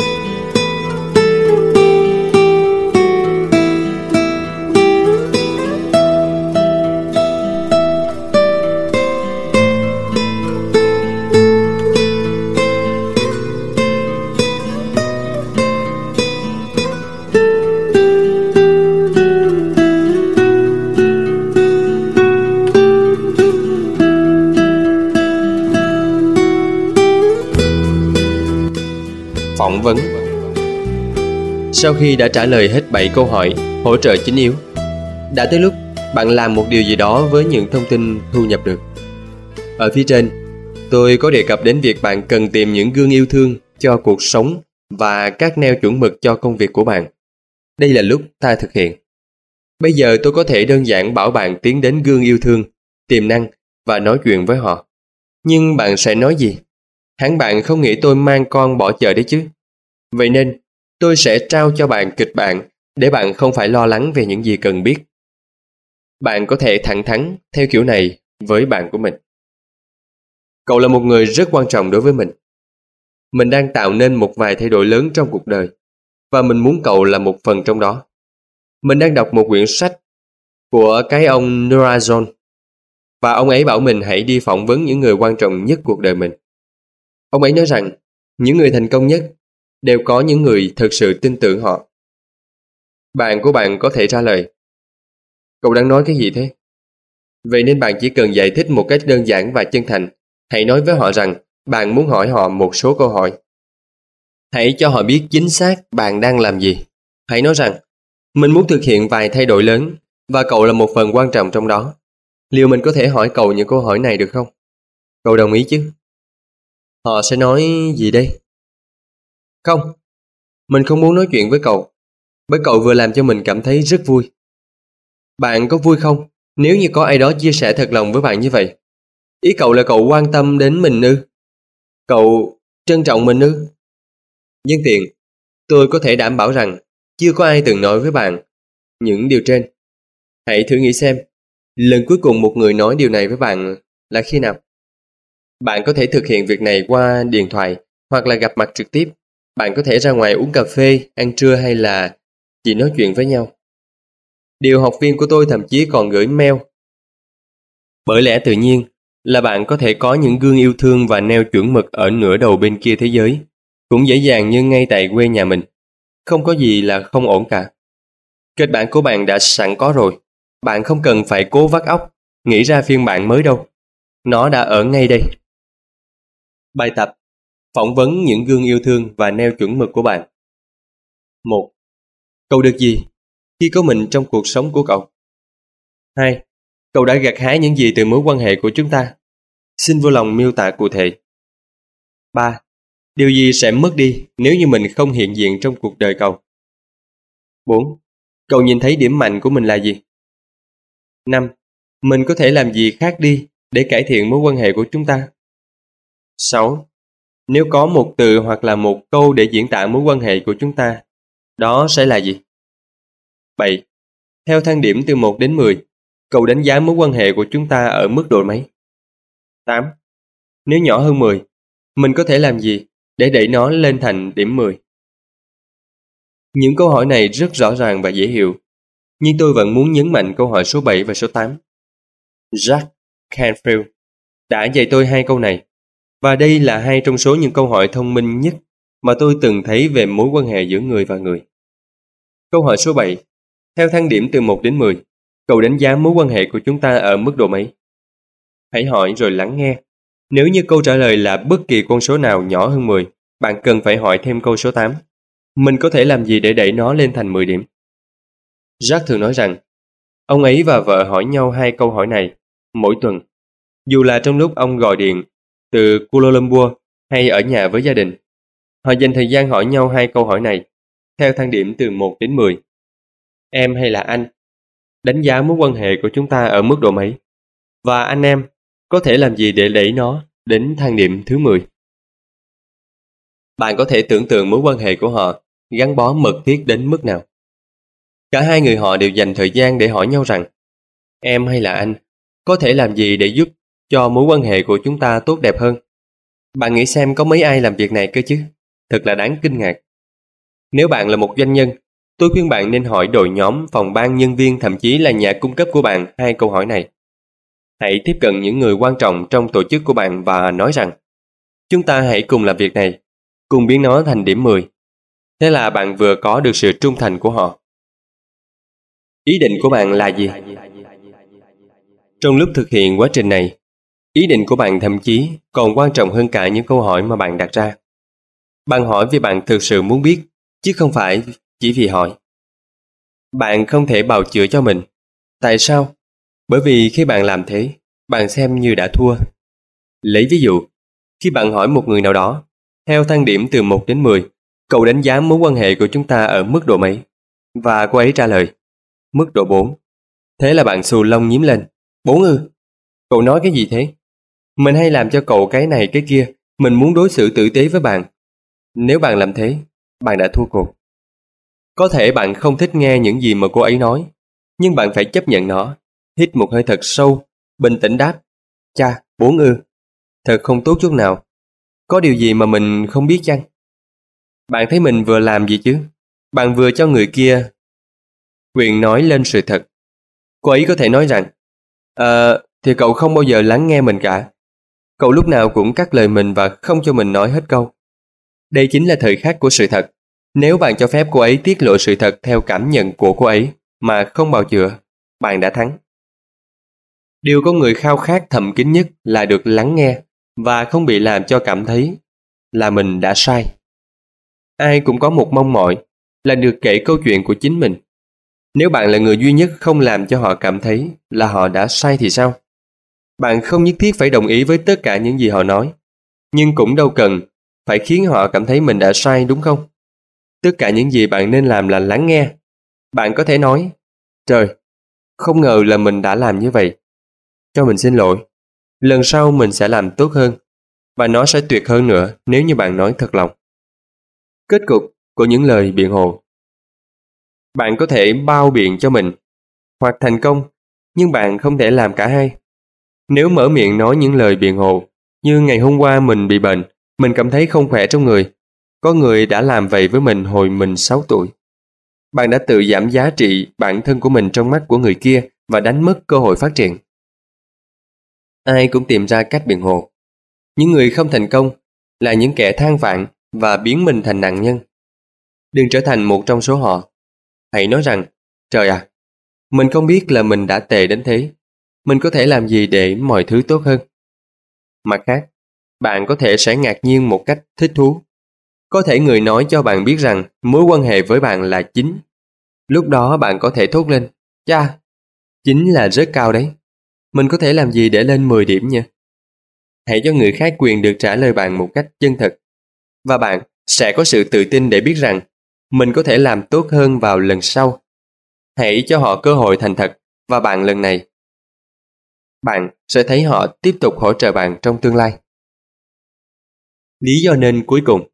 Phỏng vấn. Sau khi đã trả lời hết bảy câu hỏi hỗ trợ chính yếu, đã tới lúc bạn làm một điều gì đó với những thông tin thu nhập được. Ở phía trên, tôi có đề cập đến việc bạn cần tìm những gương yêu thương cho cuộc sống và các neo chuẩn mực cho công việc của bạn. Đây là lúc ta thực hiện. Bây giờ tôi có thể đơn giản bảo bạn tiến đến gương yêu thương, tiềm năng và nói chuyện với họ. Nhưng bạn sẽ nói gì? Hẳn bạn không nghĩ tôi mang con bỏ chợ đấy chứ. Vậy nên, tôi sẽ trao cho bạn kịch bản để bạn không phải lo lắng về những gì cần biết. Bạn có thể thẳng thắn theo kiểu này với bạn của mình. Cậu là một người rất quan trọng đối với mình. Mình đang tạo nên một vài thay đổi lớn trong cuộc đời, và mình muốn cậu là một phần trong đó. Mình đang đọc một quyển sách của cái ông Nurazon, và ông ấy bảo mình hãy đi phỏng vấn những người quan trọng nhất cuộc đời mình. Ông ấy nói rằng, những người thành công nhất đều có những người thực sự tin tưởng họ. Bạn của bạn có thể trả lời: cậu đang nói cái gì thế? Vậy nên bạn chỉ cần giải thích một cách đơn giản và chân thành. Hãy nói với họ rằng bạn muốn hỏi họ một số câu hỏi. Hãy cho họ biết chính xác bạn đang làm gì. Hãy nói rằng mình muốn thực hiện vài thay đổi lớn và cậu là một phần quan trọng trong đó. Liệu mình có thể hỏi cậu những câu hỏi này được không? Cậu đồng ý chứ? Họ sẽ nói gì đây? Không, mình không muốn nói chuyện với cậu, bởi cậu vừa làm cho mình cảm thấy rất vui. Bạn có vui không nếu như có ai đó chia sẻ thật lòng với bạn như vậy? Ý cậu là cậu quan tâm đến mình ư? Cậu trân trọng mình ư? Nhân tiện, tôi có thể đảm bảo rằng chưa có ai từng nói với bạn những điều trên. Hãy thử nghĩ xem, lần cuối cùng một người nói điều này với bạn là khi nào? Bạn có thể thực hiện việc này qua điện thoại hoặc là gặp mặt trực tiếp. Bạn có thể ra ngoài uống cà phê, ăn trưa hay là chỉ nói chuyện với nhau. Điều học viên của tôi thậm chí còn gửi mail. Bởi lẽ tự nhiên là bạn có thể có những gương yêu thương và neo chuẩn mực ở nửa đầu bên kia thế giới, cũng dễ dàng như ngay tại quê nhà mình. Không có gì là không ổn cả. Kịch bản của bạn đã sẵn có rồi. Bạn không cần phải cố vắt óc, nghĩ ra phiên bản mới đâu. Nó đã ở ngay đây. Bài tập: phỏng vấn những gương yêu thương và neo chuẩn mực của bạn. một. Cậu được gì khi có mình trong cuộc sống của cậu? hai. Cậu đã gặt hái những gì từ mối quan hệ của chúng ta? Xin vui lòng miêu tả cụ thể. ba. Điều gì sẽ mất đi nếu như mình không hiện diện trong cuộc đời cậu? bốn. Cậu nhìn thấy điểm mạnh của mình là gì? năm. Mình có thể làm gì khác đi để cải thiện mối quan hệ của chúng ta? sáu. Nếu có một từ hoặc là một câu để diễn tả mối quan hệ của chúng ta, đó sẽ là gì? bảy. Theo thang điểm từ một đến mười, cậu đánh giá mối quan hệ của chúng ta ở mức độ mấy? tám. Nếu nhỏ hơn mười, mình có thể làm gì để đẩy nó lên thành điểm mười? Những câu hỏi này rất rõ ràng và dễ hiểu, nhưng tôi vẫn muốn nhấn mạnh câu hỏi số bảy và số tám. Jack Canfield đã dạy tôi hai câu này, và đây là hai trong số những câu hỏi thông minh nhất mà tôi từng thấy về mối quan hệ giữa người và người. Câu hỏi số bảy. Theo thang điểm từ một đến mười, cậu đánh giá mối quan hệ của chúng ta ở mức độ mấy? Hãy hỏi rồi lắng nghe. Nếu như câu trả lời là bất kỳ con số nào nhỏ hơn mười, bạn cần phải hỏi thêm câu số tám. Mình có thể làm gì để đẩy nó lên thành mười điểm? Jack thường nói rằng, ông ấy và vợ hỏi nhau hai câu hỏi này mỗi tuần, dù là trong lúc ông gọi điện từ Kuala Lumpur hay ở nhà với gia đình. Họ dành thời gian hỏi nhau hai câu hỏi này, theo thang điểm từ một đến mười. Em hay là anh? Đánh giá mối quan hệ của chúng ta ở mức độ mấy? Và anh em có thể làm gì để đẩy nó đến thang điểm thứ mười? Bạn có thể tưởng tượng mối quan hệ của họ gắn bó mật thiết đến mức nào. Cả hai người họ đều dành thời gian để hỏi nhau rằng, em hay là anh có thể làm gì để giúp cho mối quan hệ của chúng ta tốt đẹp hơn? Bạn nghĩ xem có mấy ai làm việc này cơ chứ? Thật là đáng kinh ngạc. Nếu bạn là một doanh nhân, tôi khuyên bạn nên hỏi đội nhóm, phòng ban, nhân viên, thậm chí là nhà cung cấp của bạn hai câu hỏi này. Hãy tiếp cận những người quan trọng trong tổ chức của bạn và nói rằng, chúng ta hãy cùng làm việc này, cùng biến nó thành điểm mười. Thế là bạn vừa có được sự trung thành của họ. Ý định của bạn là gì? Trong lúc thực hiện quá trình này, ý định của bạn thậm chí còn quan trọng hơn cả những câu hỏi mà bạn đặt ra. Bạn hỏi vì bạn thực sự muốn biết, chứ không phải chỉ vì hỏi. Bạn không thể bào chữa cho mình. Tại sao? Bởi vì khi bạn làm thế, bạn xem như đã thua. Lấy ví dụ, khi bạn hỏi một người nào đó, theo thang điểm từ một đến mười, cậu đánh giá mối quan hệ của chúng ta ở mức độ mấy? Và cô ấy trả lời, mức độ bốn. Thế là bạn xù lông nhím lên. bốn ư? Cậu nói cái gì thế? Mình hay làm cho cậu cái này cái kia, mình muốn đối xử tử tế với bạn. Nếu bạn làm thế, bạn đã thua cuộc. Có thể bạn không thích nghe những gì mà cô ấy nói, nhưng bạn phải chấp nhận nó. Hít một hơi thật sâu, bình tĩnh đáp, chà, bốn ư? Thật không tốt chút nào. Có điều gì mà mình không biết chăng? Bạn thấy mình vừa làm gì chứ? Bạn vừa cho người kia quyền nói lên sự thật. Cô ấy có thể nói rằng, Ờ, thì cậu không bao giờ lắng nghe mình cả. Cậu lúc nào cũng cắt lời mình và không cho mình nói hết câu. Đây chính là thời khắc của sự thật. Nếu bạn cho phép cô ấy tiết lộ sự thật theo cảm nhận của cô ấy mà không bào chữa, bạn đã thắng. Điều con người khao khát thầm kín nhất là được lắng nghe và không bị làm cho cảm thấy là mình đã sai. Ai cũng có một mong mỏi là được kể câu chuyện của chính mình. Nếu bạn là người duy nhất không làm cho họ cảm thấy là họ đã sai thì sao? Bạn không nhất thiết phải đồng ý với tất cả những gì họ nói, nhưng cũng đâu cần phải khiến họ cảm thấy mình đã sai, đúng không? Tất cả những gì bạn nên làm là lắng nghe. Bạn có thể nói, trời, không ngờ là mình đã làm như vậy. Cho mình xin lỗi. Lần sau mình sẽ làm tốt hơn. Và nó sẽ tuyệt hơn nữa nếu như bạn nói thật lòng. Kết cục của những lời biện hộ. Bạn có thể bao biện cho mình hoặc thành công, nhưng bạn không thể làm cả hai. Nếu mở miệng nói những lời biện hộ như ngày hôm qua mình bị bệnh, mình cảm thấy không khỏe trong người, có người đã làm vậy với mình hồi mình sáu tuổi. Bạn đã tự giảm giá trị bản thân của mình trong mắt của người kia và đánh mất cơ hội phát triển. Ai cũng tìm ra cách biện hộ. Những người không thành công là những kẻ than vãn và biến mình thành nạn nhân. Đừng trở thành một trong số họ. Hãy nói rằng, trời à, mình không biết là mình đã tệ đến thế. Mình có thể làm gì để mọi thứ tốt hơn? Mặt khác, bạn có thể sẽ ngạc nhiên một cách thích thú. Có thể người nói cho bạn biết rằng mối quan hệ với bạn là chín. Lúc đó bạn có thể thốt lên, chà, chín là rất cao đấy. Mình có thể làm gì để lên mười điểm nhỉ? Hãy cho người khác quyền được trả lời bạn một cách chân thật. Và bạn sẽ có sự tự tin để biết rằng mình có thể làm tốt hơn vào lần sau. Hãy cho họ cơ hội thành thật và bạn lần này. Bạn sẽ thấy họ tiếp tục hỗ trợ bạn trong tương lai. Lý do nên cuối cùng.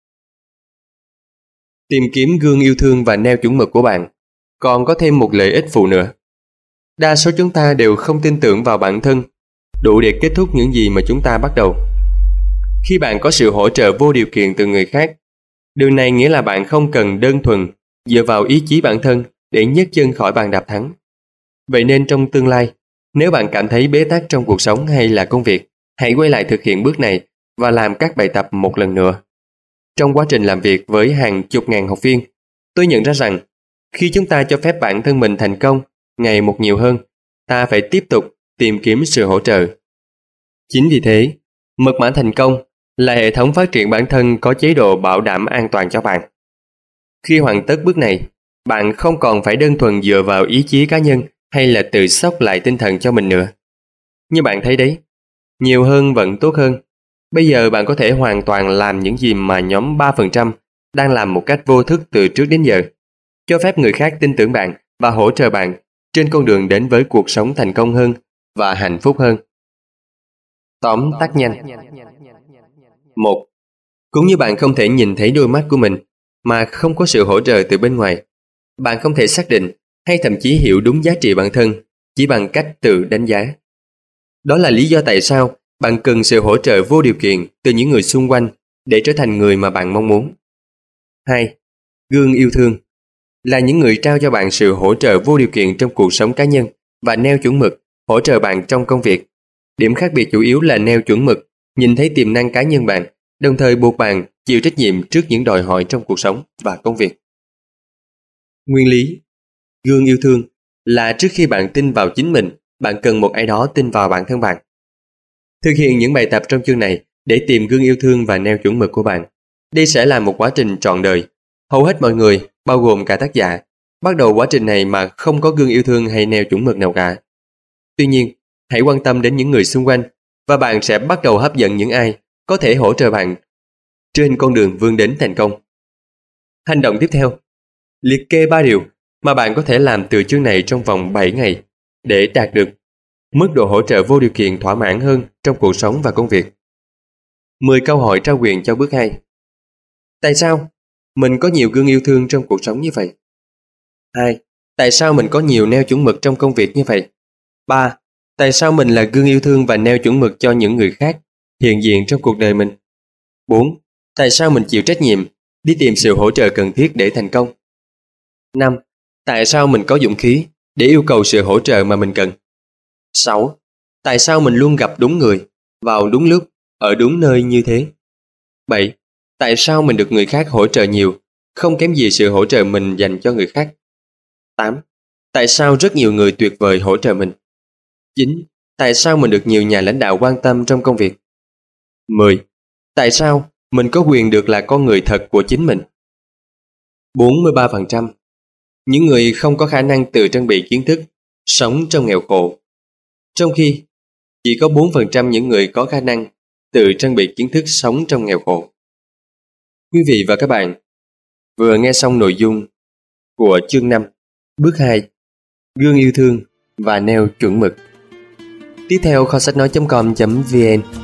Tìm kiếm gương yêu thương và neo chuẩn mực của bạn còn có thêm một lợi ích phụ nữa. Đa số chúng ta đều không tin tưởng vào bản thân đủ để kết thúc những gì mà chúng ta bắt đầu. Khi bạn có sự hỗ trợ vô điều kiện từ người khác, điều này nghĩa là bạn không cần đơn thuần dựa vào ý chí bản thân để nhấc chân khỏi bàn đạp thắng. Vậy nên trong tương lai, nếu bạn cảm thấy bế tắc trong cuộc sống hay là công việc, hãy quay lại thực hiện bước này và làm các bài tập một lần nữa. Trong quá trình làm việc với hàng chục ngàn học viên, tôi nhận ra rằng khi chúng ta cho phép bản thân mình thành công ngày một nhiều hơn, ta phải tiếp tục tìm kiếm sự hỗ trợ. Chính vì thế, mật mã thành công là hệ thống phát triển bản thân có chế độ bảo đảm an toàn cho bạn. Khi hoàn tất bước này, bạn không còn phải đơn thuần dựa vào ý chí cá nhân hay là tự sốc lại tinh thần cho mình nữa. Như bạn thấy đấy, nhiều hơn vẫn tốt hơn. Bây giờ bạn có thể hoàn toàn làm những gì mà nhóm ba phần trăm đang làm một cách vô thức từ trước đến giờ. Cho phép người khác tin tưởng bạn và hỗ trợ bạn trên con đường đến với cuộc sống thành công hơn và hạnh phúc hơn. Tóm tắt nhanh. Một. Cũng như bạn không thể nhìn thấy đôi mắt của mình mà không có sự hỗ trợ từ bên ngoài, bạn không thể xác định hay thậm chí hiểu đúng giá trị bản thân chỉ bằng cách tự đánh giá. Đó là lý do tại sao bạn cần sự hỗ trợ vô điều kiện từ những người xung quanh để trở thành người mà bạn mong muốn. Hai. Gương yêu thương là những người trao cho bạn sự hỗ trợ vô điều kiện trong cuộc sống cá nhân và neo chuẩn mực, hỗ trợ bạn trong công việc. Điểm khác biệt chủ yếu là neo chuẩn mực, nhìn thấy tiềm năng cá nhân bạn, đồng thời buộc bạn chịu trách nhiệm trước những đòi hỏi trong cuộc sống và công việc. Nguyên lý. Gương yêu thương là trước khi bạn tin vào chính mình, bạn cần một ai đó tin vào bản thân bạn. Thực hiện những bài tập trong chương này để tìm gương yêu thương và neo chuẩn mực của bạn. Đây sẽ là một quá trình trọn đời. Hầu hết mọi người, bao gồm cả tác giả, bắt đầu quá trình này mà không có gương yêu thương hay neo chuẩn mực nào cả. Tuy nhiên, hãy quan tâm đến những người xung quanh và bạn sẽ bắt đầu hấp dẫn những ai có thể hỗ trợ bạn trên con đường vươn đến thành công. Hành động tiếp theo. Liệt kê ba điều mà bạn có thể làm từ chương này trong vòng bảy ngày để đạt được mức độ hỗ trợ vô điều kiện thỏa mãn hơn trong cuộc sống và công việc. mười câu hỏi trao quyền cho bước hai. Tại sao mình có nhiều gương yêu thương trong cuộc sống như vậy? hai. Tại sao mình có nhiều neo chuẩn mực trong công việc như vậy? ba. Tại sao mình là gương yêu thương và neo chuẩn mực cho những người khác hiện diện trong cuộc đời mình? bốn. Tại sao mình chịu trách nhiệm đi tìm sự hỗ trợ cần thiết để thành công? năm. Tại sao mình có dũng khí để yêu cầu sự hỗ trợ mà mình cần? sáu. Tại sao mình luôn gặp đúng người, vào đúng lúc, ở đúng nơi như thế? bảy. Tại sao mình được người khác hỗ trợ nhiều, không kém gì sự hỗ trợ mình dành cho người khác? tám. Tại sao rất nhiều người tuyệt vời hỗ trợ mình? chín. Tại sao mình được nhiều nhà lãnh đạo quan tâm trong công việc? mười. Tại sao mình có quyền được là con người thật của chính mình? bốn mươi ba phần trăm. Những người không có khả năng tự trang bị kiến thức sống trong nghèo khổ, trong khi chỉ có bốn phần trăm những người có khả năng tự trang bị kiến thức sống trong nghèo khổ. Quý vị và các bạn vừa nghe xong nội dung của chương năm, bước hai, gương yêu thương và neo chuẩn mực. Tiếp theo kho sách nói chấm com chấm vn